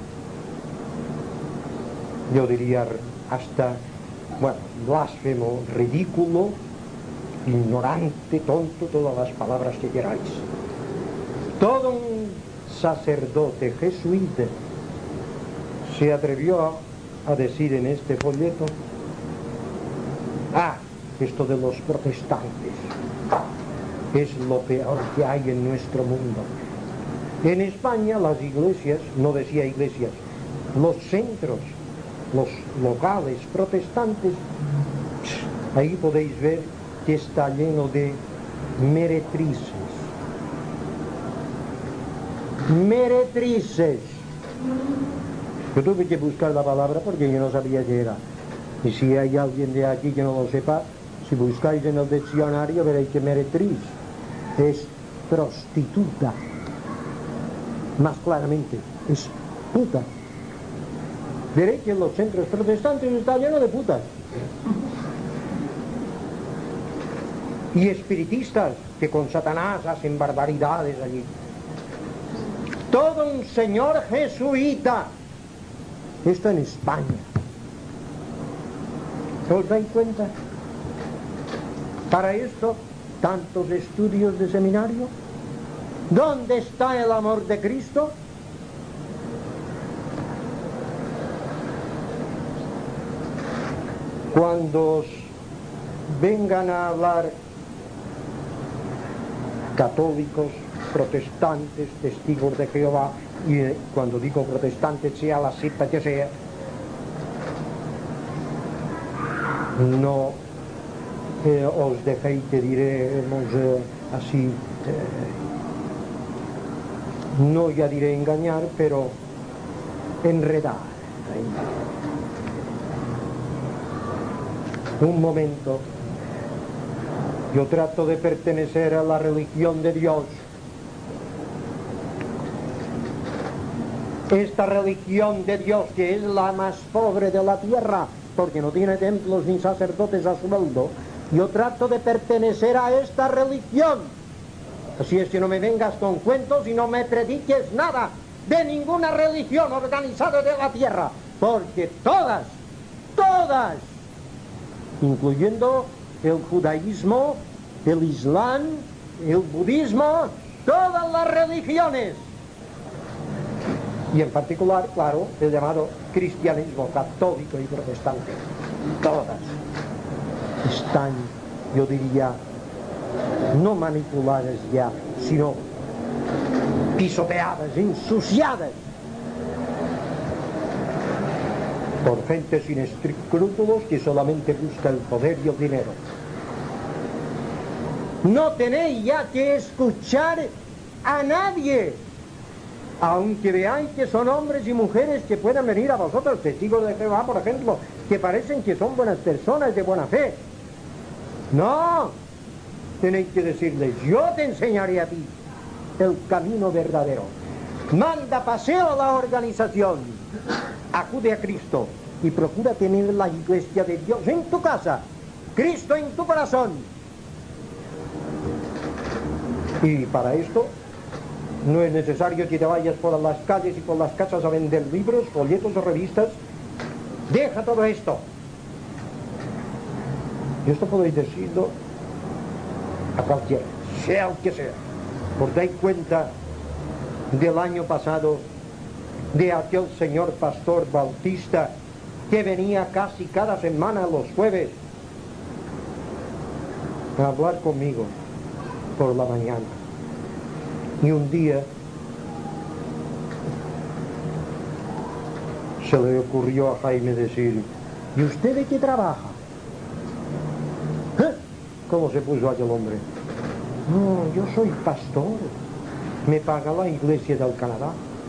yo diría hasta, bueno, blasfemo, ridículo, ignorante, tonto, todas las palabras que queráis. Todo un sacerdote jesuita se atrevió a decir en este folleto: ah, esto de los protestantes es lo peor que hay en nuestro mundo. En España las iglesias, no decía iglesias, los centros, los locales protestantes, ahí podéis ver que está lleno de meretrices. Meretrices. Yo tuve que buscar la palabra porque yo no sabía qué era. Y si hay alguien de aquí que no lo sepa, si buscáis en el diccionario veréis que meretriz es prostituta. Más claramente, es puta. Veréis que en los centros protestantes está lleno de putas. Y espiritistas que con Satanás hacen barbaridades allí. Todo un señor jesuita. Esto en España. ¿Os dais cuenta? Para esto, tantos estudios de seminario. ¿Dónde está el amor de Cristo? Cuando os vengan a hablar católicos, protestantes, testigos de Jehová, y cuando digo protestantes, sea la secta que sea, no os dejéis que diremos así, no ya diré engañar, pero enredar. Un momento, yo trato de pertenecer a la religión de Dios. Esta religión de Dios, que es la más pobre de la tierra, porque no tiene templos ni sacerdotes a sueldo, Yo trato de pertenecer a esta religión. Así es que no me vengas con cuentos y no me prediques nada de ninguna religión organizada de la tierra, porque todas, incluyendo el judaísmo, el islam, el budismo, todas las religiones, y en particular, claro, el llamado cristianismo católico y protestante, todas están, yo diría, no manipuladas ya, sino pisoteadas, ensuciadas por gente sin escrúpulos que solamente busca el poder y el dinero. No tenéis ya que escuchar a nadie, aunque veáis que son hombres y mujeres que puedan venir a vosotros, testigos de Jehová, por ejemplo, que parecen que son buenas personas de buena fe. No, tenéis que decirles: yo te enseñaré a ti el camino verdadero. Manda paseo a la organización, acude a Cristo y procura tener la iglesia de Dios en tu casa, Cristo en tu corazón. Y para esto no es necesario que te vayas por las calles y por las casas a vender libros, folletos o revistas. Deja todo esto. Y esto podéis decirlo a cualquiera, sea el que sea. Os dais cuenta del año pasado de aquel señor pastor bautista que venía casi cada semana los jueves a hablar conmigo por la mañana. Y un día se le ocurrió a Jaime decir: ¿y usted de qué trabaja? ¿Eh? ¿Cómo se puso aquel hombre? No, yo soy pastor, me paga la Iglesia del Canadá.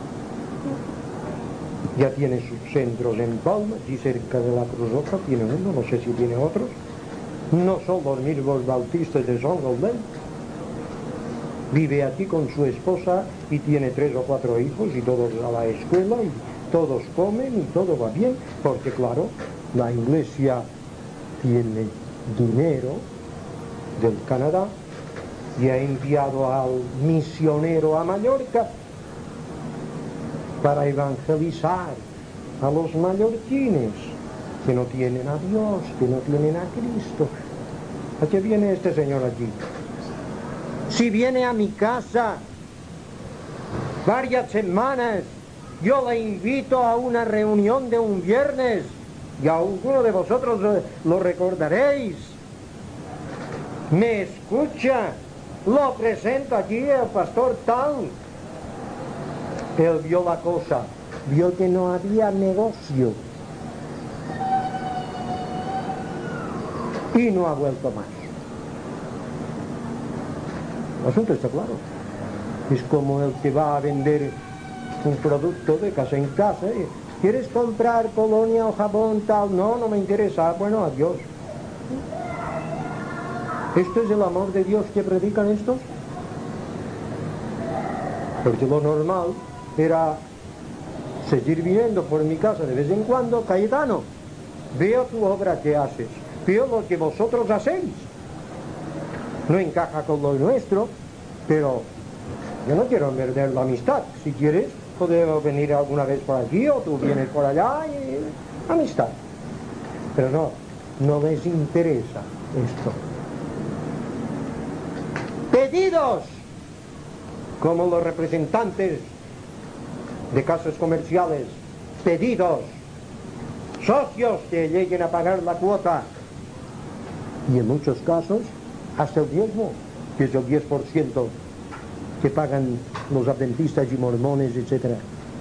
Ya tiene sus centros en Palmas y cerca de la Cruz Roja tiene uno, no sé si tiene otros. No son los mismos bautistas de Son Goldman. Vive aquí con su esposa y tiene 3 o 4 hijos y todos a la escuela y todos comen y todo va bien, porque claro, la Iglesia tiene dinero del Canadá y ha enviado al misionero a Mallorca para evangelizar a los mallorquines que no tienen a Dios, que no tienen a Cristo. ¿A qué viene este señor aquí? Si viene a mi casa varias semanas, yo le invito a una reunión de un viernes y a alguno de vosotros lo recordaréis. Me escucha, lo presento aquí el pastor tal. Él vio la cosa, vio que no había negocio y no ha vuelto más. El asunto está claro. Es como el que va a vender un producto de casa en casa. ¿Quieres comprar colonia o jabón tal? No, no me interesa. Bueno, adiós. ¿Esto es el amor de Dios que predican estos? Porque lo normal era seguir viniendo por mi casa de vez en cuando. Cayetano, veo tu obra que haces, veo lo que vosotros hacéis. No encaja con lo nuestro, pero yo no quiero perder la amistad. Si quieres, podemos venir alguna vez por aquí o tú vienes por allá y amistad. Pero no les interesa esto. Pedidos, como los representantes de casas comerciales, pedidos, socios que lleguen a pagar la cuota y en muchos casos hasta el diezmo, que es el 10% que pagan los adventistas y mormones, etc.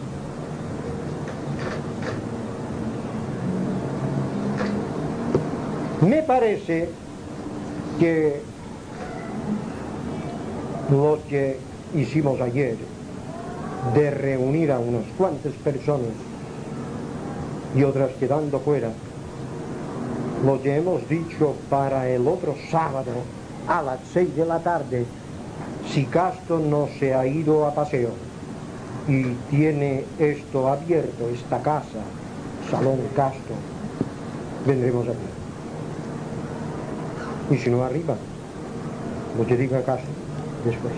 Me parece que lo que hicimos ayer de reunir a unas cuantas personas y otras quedando fuera, lo que hemos dicho para el otro sábado a las 6 de la tarde, si Castro no se ha ido a paseo y tiene esto abierto, esta casa, Salón Castro, vendremos aquí. y si no arriba, lo que diga caso después.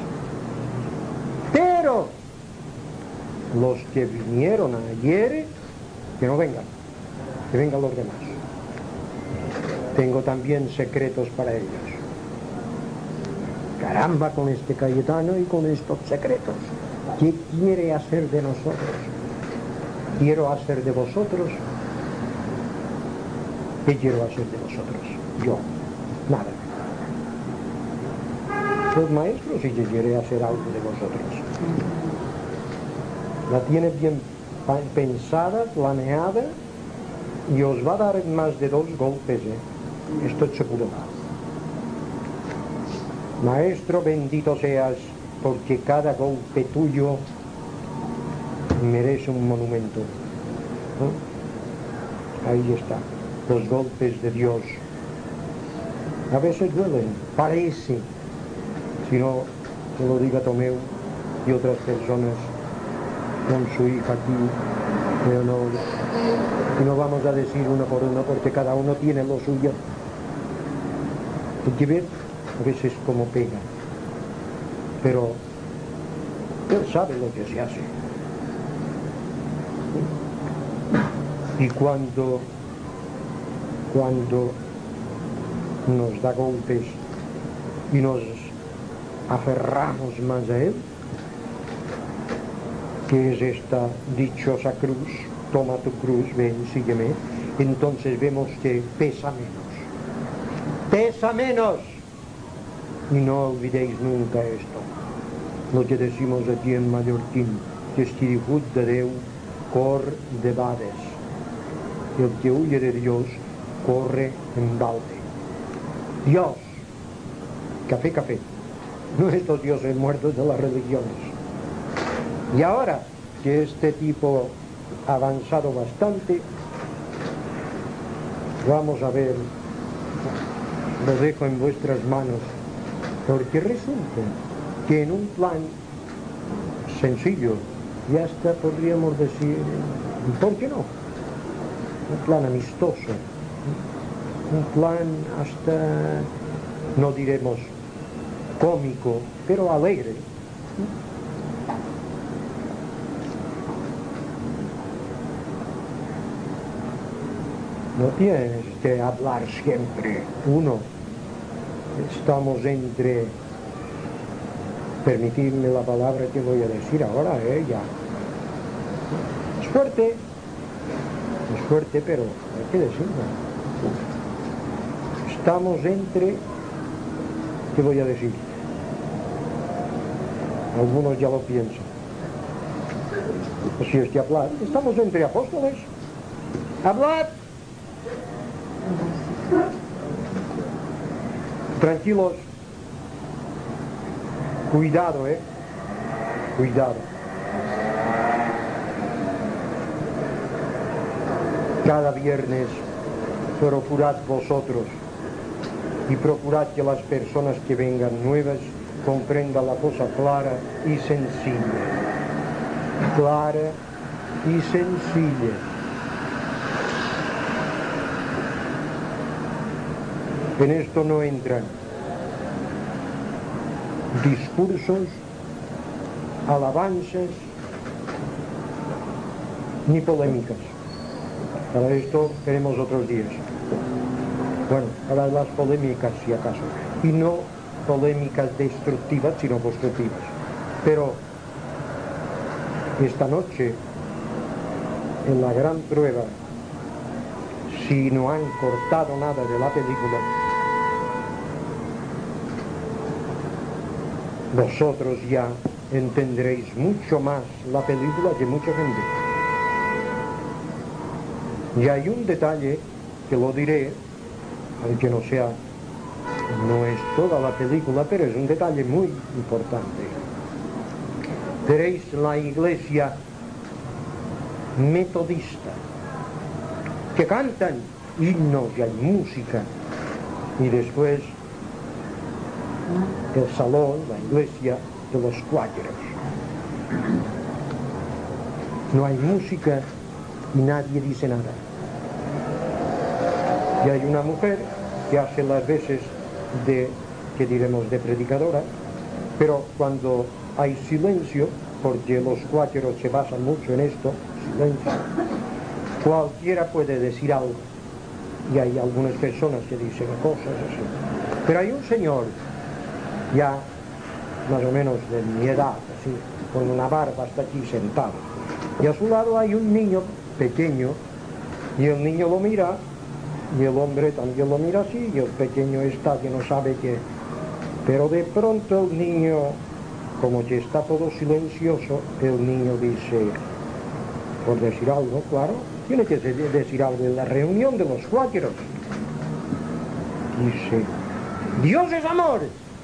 Pero los que vinieron ayer, que no vengan, que vengan los demás. Tengo también secretos para ellos. Caramba con este Cayetano y con estos secretos. ¿Qué quiere hacer de nosotros? ¿Quiero hacer de vosotros? ¿Qué quiero hacer de vosotros? Yo, nada. El maestro sí que quiere hacer algo de vosotros. La tiene bien pensada, planeada, y os va a dar más de 2 golpes, esto es seguro. Maestro, bendito seas, porque cada golpe tuyo merece un monumento. ¿No? Ahí está, los golpes de Dios. A veces duelen, parece, si no, que lo diga Tomeu y otras personas con su hija aquí, pero no, y no vamos a decir uno por uno porque cada uno tiene lo suyo. Hay que ver a veces cómo pega, pero él sabe lo que se hace. Y cuando nos da golpes y nos aferramos más a él, que es esta dichosa cruz, toma tu cruz, ven, sígueme, entonces vemos que pesa menos. Y no olvidéis nunca esto, lo que decimos aquí en mallorquín, que estirifut de Déu cor de bades. El que huye de Dios corre en balde. Dios, café, no estos dioses muertos de las religiones. Y ahora que este tipo ha avanzado bastante, vamos a ver, lo dejo en vuestras manos, porque resulta que en un plan sencillo, y hasta podríamos decir, ¿por qué no? Un plan amistoso, un plan hasta, no diremos cómico, pero alegre. No tienes que hablar siempre uno. Estamos entre, permitidme la palabra que voy a decir ahora, ya. Es fuerte, pero hay que decirlo. Estamos entre, ¿qué voy a decir? Algunos ya lo piensan. Así es que hablar. Estamos entre apóstoles. ¡Hablad! Tranquilos, cuidado, cuidado. Cada viernes procurad vosotros y procurad que las personas que vengan nuevas comprendan la cosa clara y sencilla. Clara y sencilla. En esto no entran discursos, alabanzas, ni polémicas. Para esto tenemos otros días. Bueno, para las polémicas si acaso. Y no polémicas destructivas, sino constructivas. Pero esta noche, en la gran prueba, si no han cortado nada de la película, vosotros ya entenderéis mucho más la película que mucha gente. Y hay un detalle que lo diré, aunque no es toda la película, pero es un detalle muy importante. Veréis la iglesia metodista, que cantan himnos y hay música, y después el salón, la iglesia de los cuáqueros. No hay música y nadie dice nada. Y hay una mujer que hace las veces de, que diremos, de predicadora, pero cuando hay silencio, porque los cuáqueros se basan mucho en esto, silencio, cualquiera puede decir algo, y hay algunas personas que dicen cosas así, pero hay un señor ya más o menos de mi edad, así, con una barba hasta aquí sentado, y a su lado hay un niño pequeño, y el niño lo mira, y el hombre también lo mira así, y el pequeño está que no sabe qué, pero de pronto el niño, como que está todo silencioso, el niño dice, por decir algo, claro, tiene que decir algo en la reunión de los cuáqueros, dice, Dios es amor.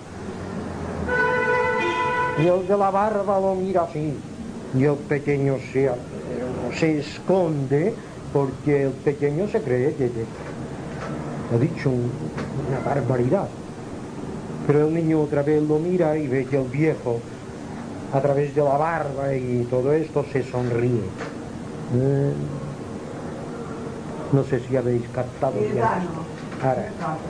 Y el de la barba lo mira así, y el pequeño se esconde, porque el pequeño se cree que ha dicho una barbaridad. Pero el niño otra vez lo mira y ve que el viejo, a través de la barba y todo esto, se sonríe. No sé si habéis captado ya. Ahora.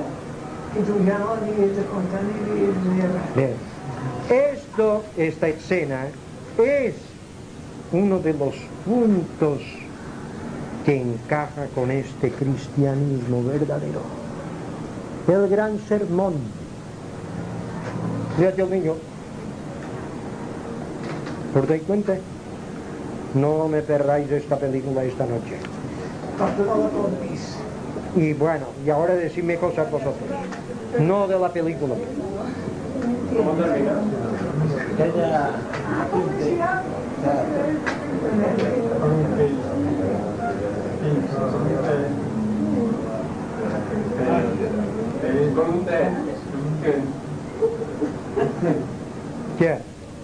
Bien. Esta escena es uno de los puntos que encaja con este cristianismo verdadero. El gran sermón. Fíjate el niño. ¿Os dais cuenta? No me perdáis esta película esta noche. Y bueno, y ahora decidme cosas vosotros. No de la película. ¿Cómo termina? Con un té. ¿Qué?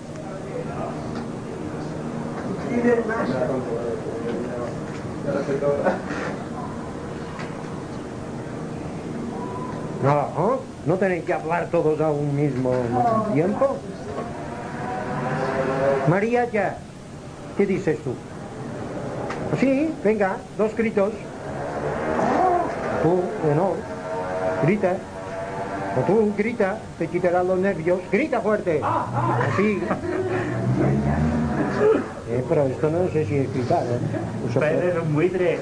No tenéis que hablar todos a un mismo tiempo. María, ya. ¿Qué dices tú? Sí, venga, 2 gritos. Tú, no, grita. O tú, grita, te quitarán los nervios. Grita fuerte. Así. Pero esto no sé si es gritar, ¿eh? Pero eres un buitre.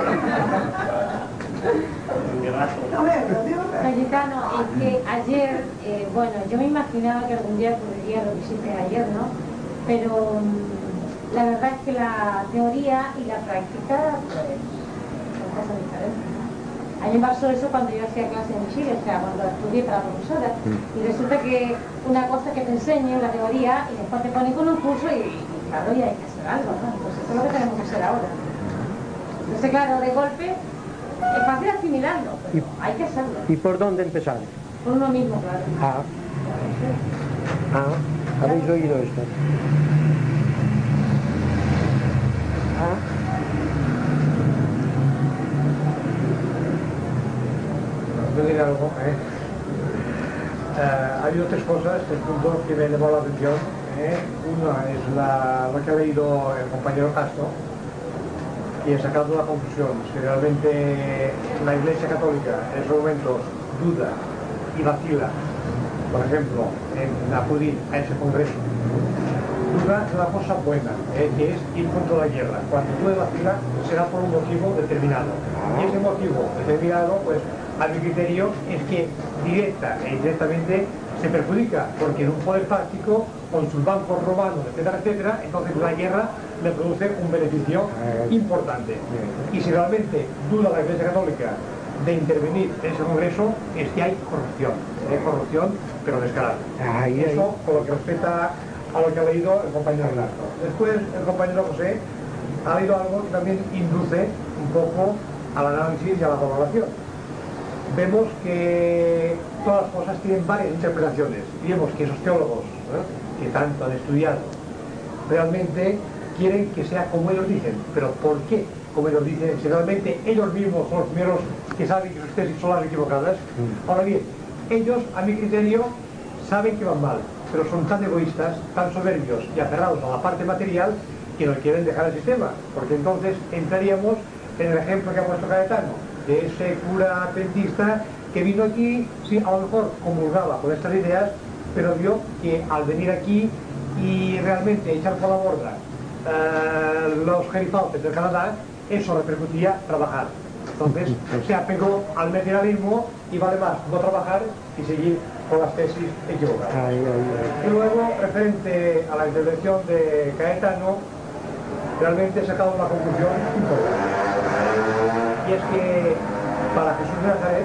Cayetano, es que ayer, bueno, yo me imaginaba que algún día ocurriría lo que hiciste ayer, ¿no? Pero la verdad es que la teoría y la práctica, pues, son cosas diferentes, ¿no? A mí me pasó eso cuando yo hacía clase en Chile, o sea, cuando estudié para profesora, y resulta que una cosa que te enseñen la teoría y después te ponen con un curso y claro, ya hay que hacer algo, ¿no? Pues eso es lo que tenemos que hacer ahora. Entonces, claro, de golpe es fácil asimilarlo, pero hay que hacerlo. ¿Y por dónde empezar? Por uno mismo, claro. ¿Habéis oído esto? Yo diré algo, ha habido 3 cosas, 3 puntos que me han llamado la atención. Una es lo que ha leído el compañero Castro, y he sacado la conclusión, si realmente la Iglesia Católica en esos momentos duda y vacila, por ejemplo, en acudir a ese congreso, duda es una cosa buena, que es ir contra la guerra. Cuando tú vacilas será por un motivo determinado, y ese motivo determinado, pues a mi criterio, es que directa e indirectamente se perjudica, porque en un poder fáctico, con sus bancos romanos, etcétera, etcétera, entonces la guerra le produce un beneficio importante. Y si realmente duda la Iglesia Católica de intervenir en ese congreso, es que hay corrupción, pero descarada. Eso por lo que respecta a lo que ha leído el compañero Blasco. Después el compañero José ha leído algo que también induce un poco al análisis y a la valoración. Vemos que todas las cosas tienen varias interpretaciones y vemos que esos teólogos, que tanto han estudiado, realmente quieren que sea como ellos dicen. ¿Pero por qué? Como ellos dicen, si realmente ellos mismos son los primeros que saben que sus tesis son las equivocadas. Ahora bien, ellos, a mi criterio, saben que van mal, pero son tan egoístas, tan soberbios y aferrados a la parte material que no quieren dejar el sistema, porque entonces entraríamos en el ejemplo que ha puesto Cayetano, de ese cura adventista que vino aquí, sí, a lo mejor comulgaba con estas ideas, pero vio que al venir aquí y realmente echar por la borda los gerifautes del Canadá, eso repercutía trabajar. Entonces se apegó al materialismo y vale más no trabajar y seguir con las tesis equivocadas. Y luego, referente a la intervención de Caetano, realmente he sacado una conclusión importante. Y es que para Jesús de Nazaret,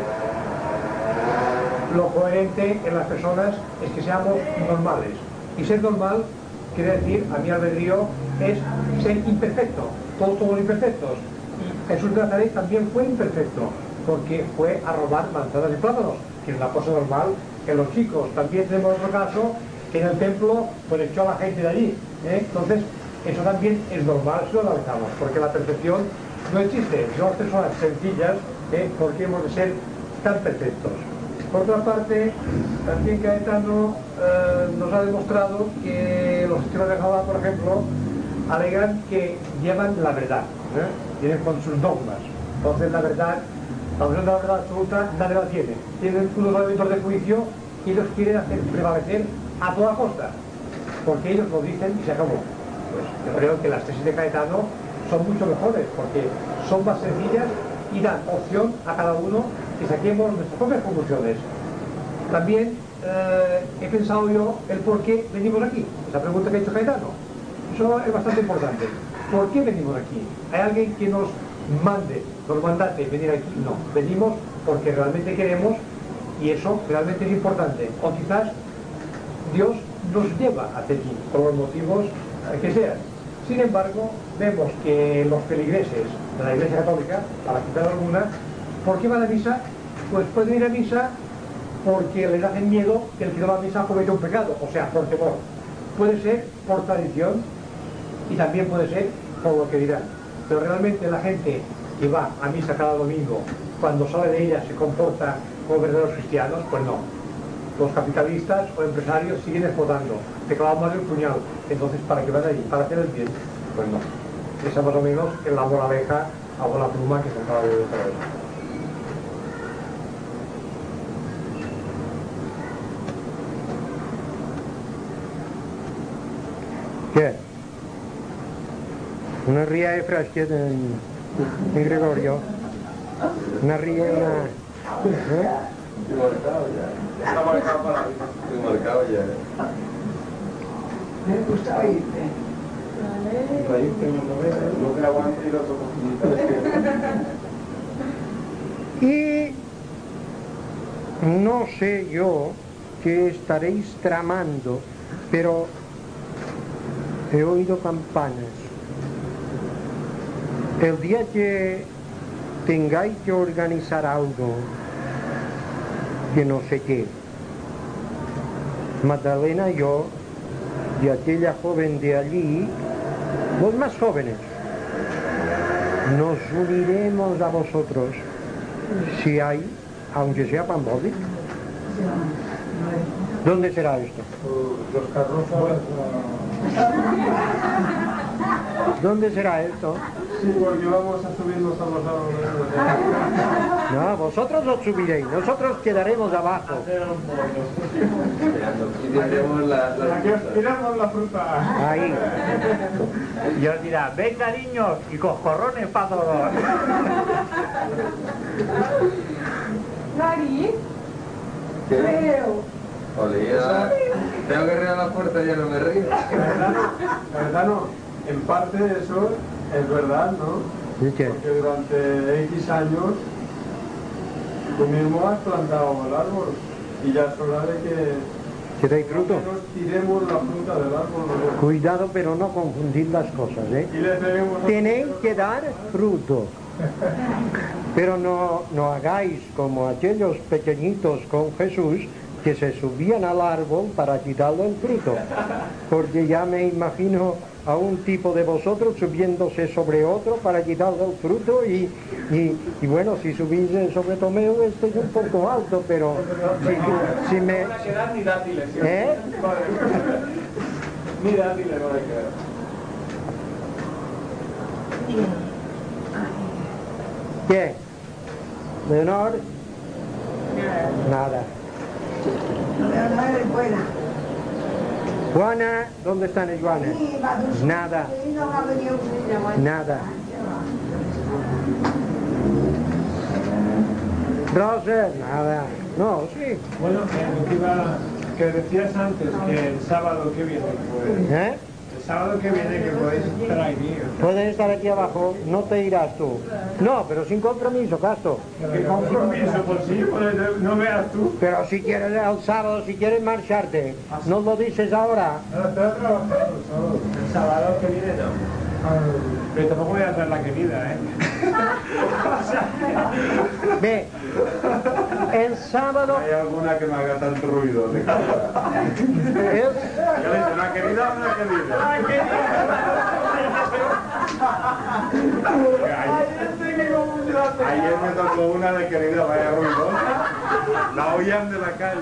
lo coherente en las personas es que seamos normales. Y ser normal quiere decir, a mi albedrío, es ser imperfecto. Todos somos imperfectos. Y Jesús de Nazaret también fue imperfecto, porque fue a robar manzanas y plátanos, que es una cosa normal en los chicos. También tenemos otro caso, que en el templo pues echó a la gente de allí. Entonces, eso también es normal si lo analizamos, porque la perfección no existe. Somos personas sencillas, ¿por qué hemos de ser tan perfectos? Por otra parte, también Caetano nos ha demostrado que los testigos de Jehová, por ejemplo, alegan que llevan la verdad, vienen con sus dogmas. Entonces la verdad, la opción de la verdad absoluta, nadie la tiene. Tienen unos elementos de juicio y ellos quieren hacer prevalecer a toda costa, porque ellos lo dicen y se acabó. Pues yo creo que las tesis de Caetano son mucho mejores, porque son más sencillas y dan opción a cada uno que saquemos nuestras propias conclusiones. También he pensado yo el por qué venimos aquí, esa pregunta que ha hecho Caetano. Eso es bastante importante. ¿Por qué venimos aquí? ¿Hay alguien que nos mandate venir aquí? No, venimos porque realmente queremos y eso realmente es importante. O quizás Dios nos lleva hacia aquí, por los motivos que sean. Sin embargo, vemos que los feligreses de la Iglesia Católica, para citar alguna, ¿por qué van a misa? Pues pueden ir a misa porque les hacen miedo que el que no va a misa cometa un pecado, o sea, por temor. Puede ser por tradición y también puede ser por lo que dirán. Pero realmente la gente que va a misa cada domingo, cuando sale de ella se comporta como verdaderos cristianos, pues no. Los capitalistas o empresarios siguen explotando, te clavan más el puñal. Entonces, ¿para qué van allí? ¿Para hacer el bien? Pues no. Esa más o menos es la moraleja a la pluma que se acaba de traer. ¿Qué? Una ria de fresquet en Gregorio. Una ria y una... Estoy marcado ya. Está marcado para mí. Estoy marcado ya. Me gusta oírte. Lo que aguante y lo toco. Y no sé yo qué estaréis tramando, pero he oído campanas. El día que tengáis que organizar algo, que no sé qué, Magdalena y yo, y aquella joven de allí, los más jóvenes, nos uniremos a vosotros, si hay, aunque sea Pambodic. ¿Dónde será esto? Los carrozas. ¿Dónde será esto? Sí, porque vamos a subirnos a los árboles. No, vosotros os subiréis, nosotros quedaremos abajo. Y tendremos Aquí os tiramos la fruta. Ahí. Y os dirá, venga niños, y coscorrones para todos. Nariz, ¿Qué? creo. Ole, ya. Tengo que arreglar la puerta, ya no me río. Caetano, en parte eso es verdad, ¿no? ¿Y qué? Porque durante X años tú mismo has plantado el árbol y ya es hora de que ¿Queréis fruto? al menos tiremos la fruta del árbol. ¿No? Cuidado, pero no confundir las cosas, ¿eh? Y le pedimos a- Tenéis que dar fruto. Pero no hagáis como aquellos pequeñitos con Jesús que se subían al árbol para quitarle el fruto. Porque ya me imagino a un tipo de vosotros subiéndose sobre otro para quitarle el fruto y bueno, si subís sobre Tomeo este es un poco alto, pero si me... No van a quedar ni dátiles. ¿Sí? ¿Eh? Ni dátiles no van a quedar. ¿Qué? Leonor, Nada. No eres buena. Juana, ¿dónde están Juana? Nada. Nada. Rosa, nada. No, sí. Bueno, que decías antes que el sábado que viene, pues, ¿Eh? el sábado que viene que podéis estar aquí. Pueden estar aquí abajo, no te irás tú. No, pero sin compromiso, Castro. ¿Qué compromiso? Pues sí, pues no veas tú. Pero si quieres el sábado, si quieres marcharte, no lo dices ahora. El sábado que viene no. Pero tampoco voy a traer la querida, ¿eh? Ve, el sábado... ¿Hay alguna que me haga tanto ruido? el- Yo le digo, ¿una querida o una querida? Ayer me tocó una de querida, vaya ruidosa. La oían de la calle.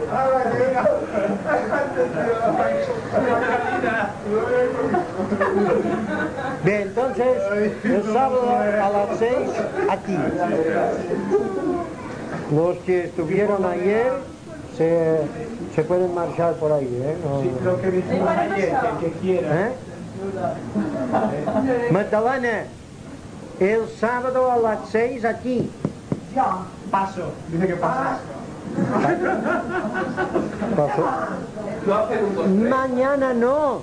Ve, entonces, el sábado a las 6, aquí. Los que estuvieron ayer se pueden marchar por ahí, ¿eh? No, Sí, lo que dijimos ayer, que quiera. ¿Eh? Magdalena, el sábado a las 6 aquí. Paso, dice que pasa. Pasó. Mañana no.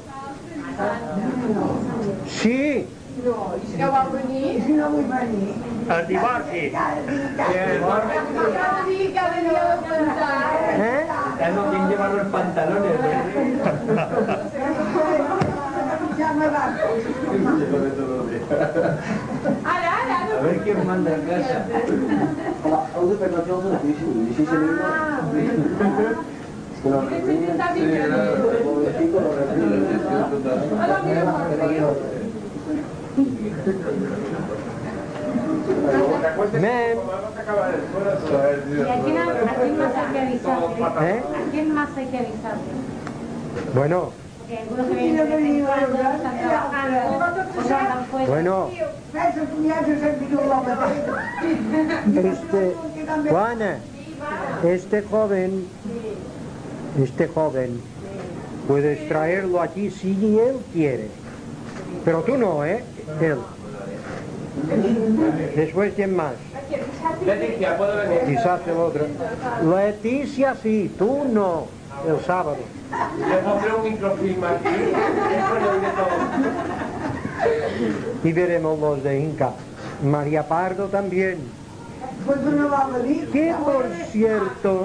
Sí. No va a venir. No voy a venir. El divorci. Cada día lo contar. ¿Eh? Ya no quieren llevar los pantalones. Ya me va. A ver quién manda en casa. Men. ¿Y a quién más hay que avisarle? ¿Eh? ¿A quién más hay que avisarle? Bueno, Porque algunos que vienen de vez en cuando están trabajando, otros andan fuera. bueno. Juana, este joven, puedes traerlo aquí si él quiere. Pero tú no, ¿eh? Él. Después, ¿quién más? Leticia, ¿puedo venir? Quizás el otro. Leticia sí, tú no. El sábado. Le pondré un microfilm aquí. Y veremos los de Inca. María Pardo también. Pues no va a venir. Que por cierto,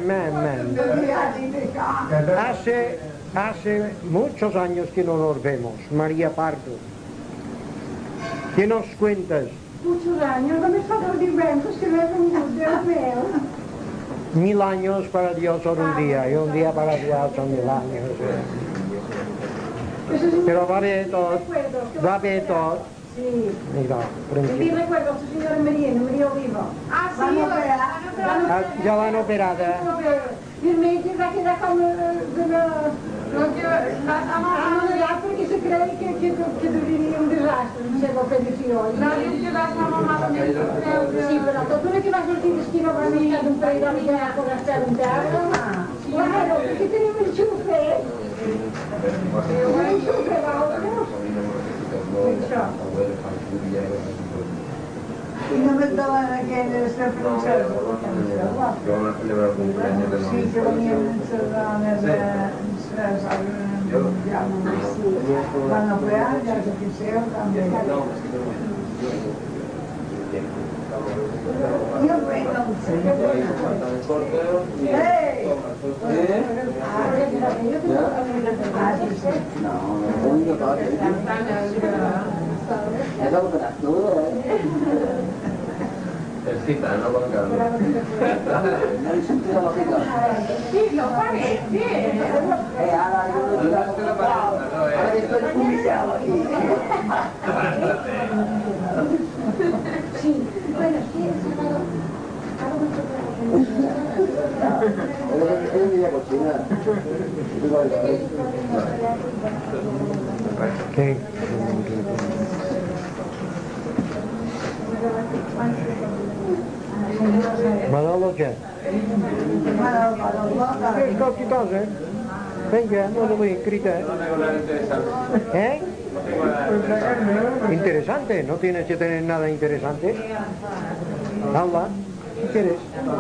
hace muchos años que no nos vemos. María Pardo. ¿Qué nos cuentas? Muchos años, no me falta de eventos que me han Dios mío. 1000 años para Dios son un día, y un día para Dios son 1000 años. Pero va bien todo, va bien todo. Sí. Mira, Sí, tranquilo. recuerdo a su señora María, no murió viva. Ah, sí, Ah, ya la han operada. Y el médico va a quedar como porque se cree que deveria un desastre, no sé, lo que decía hoy. Sí, pero la tortura que va a sortir d'esquina va a estar d'un parell d'hores ja per estar un terra. Claro, perquè tenim el xufer. El xufer l'altre. Això. I no Magdalena, aquella de ser francesa. Yo van a celebrar cumpleaños de Sí, que venien les dones van a operar, ja que fixeu, també. Jo vengo, no sé. Ei! El gitano, Juan Carlos. Sí, lo parece. Ahora estoy jubilado aquí. Sí, bueno, sí, el sábado. ¿Qué? Manolo, ¿qué? Qualche cosa? Venga, non lo vuoi inscrita. ¿Eh? Interesante, no tienes que tener nada interesante. Habla, ¿qué quieres?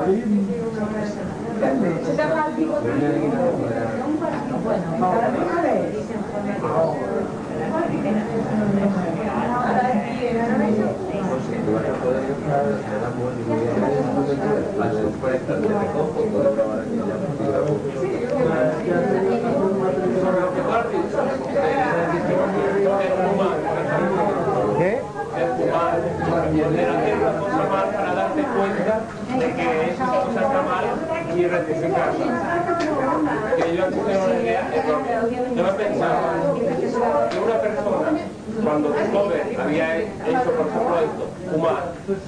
¿Qué? Y el hacer una cosa mal para darte cuenta de que esa cosa está mal y rectificarla. Que yo aquí tengo una idea errónea. Yo no pensaba que una persona, cuando de joven había hecho, por ejemplo, esto, fumar,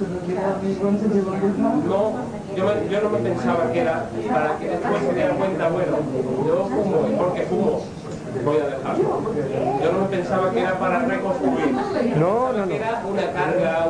yo no me pensaba que era para que después se diera cuenta, bueno, yo fumo y porque fumo voy a dejarlo. Yo no pensaba que era para reconstruir. No. Era una carga,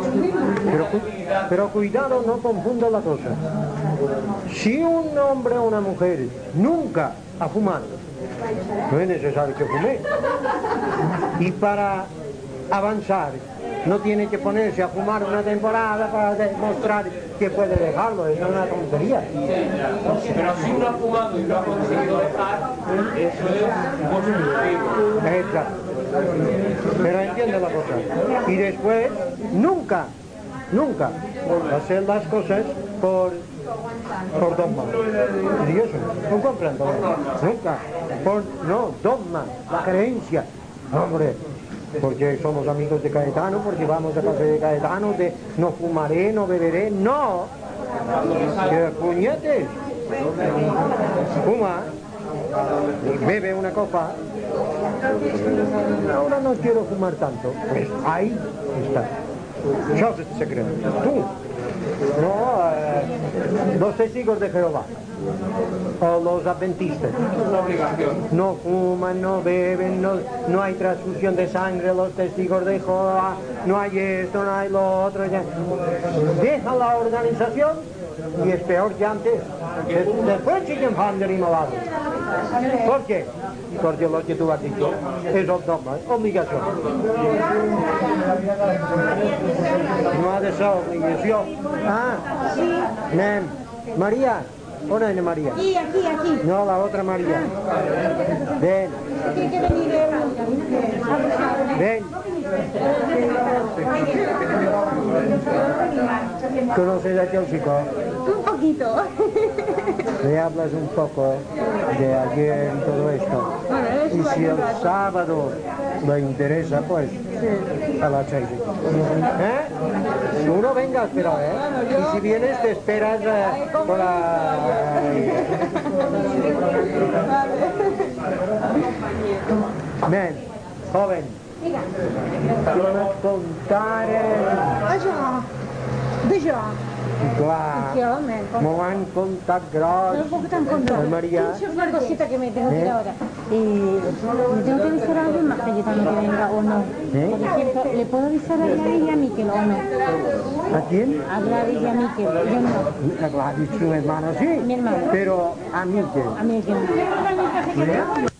Pero cuidado, no confunda la cosa. Si un hombre o una mujer nunca ha fumado, no es necesario que fume. Y para avanzar, no tiene que ponerse a fumar una temporada para demostrar que puede dejarlo, eso es una tontería. Pero si uno ha fumado y lo ha conseguido dejar, eso es positivo. Exacto. Pero entiende la cosa. Y después, nunca hacer las cosas por dogma. Y eso, no comprendo. Nunca. No, dogma, la creencia. Hombre, porque somos amigos de Caetano, porque vamos a casa de Caetano, de no fumaré, no beberé, no. Que puñetes. Fuma, bebe una copa. Ahora no quiero fumar tanto. Pues ahí está. Yo es el secreto. Tú. No, los testigos de Jehová. O los adventistas. No fuman, no beben, no hay transfusión de sangre, los testigos de Jehová, no hay esto, no hay lo otro. Ya. Deja la organización y es peor que antes. Después siguen familiarizados. ¿Por qué? Porque lo que tú has dicho es dogma, obligación. No ha de ser obligación. Ah, nen, María. ¿Dónde viene María? Aquí. No, la otra María. Ven. Tiene que venir Ven. ¿Conoces a aquel chico? un poquito. Le hablas un poco de ayer y todo esto. Y si el sábado le interesa, pues a las 6. Tú no vengas, pero y si vienes te esperas por la... Ven, joven. Quiero contar... D'això. Clar, m'ho han contat gros. María. Es una cosita que me tengo que ir ahora. ¿Le tengo que avisar a alguien más que yo también que venga o no? Por ejemplo, ¿le puedo avisar a Gladys y a Miquel o no? ¿A quién? A Gladys y a Miquel, yo no. A Gladys, su hermano, sí. Mi hermano. Pero a Miquel. A Miquel no.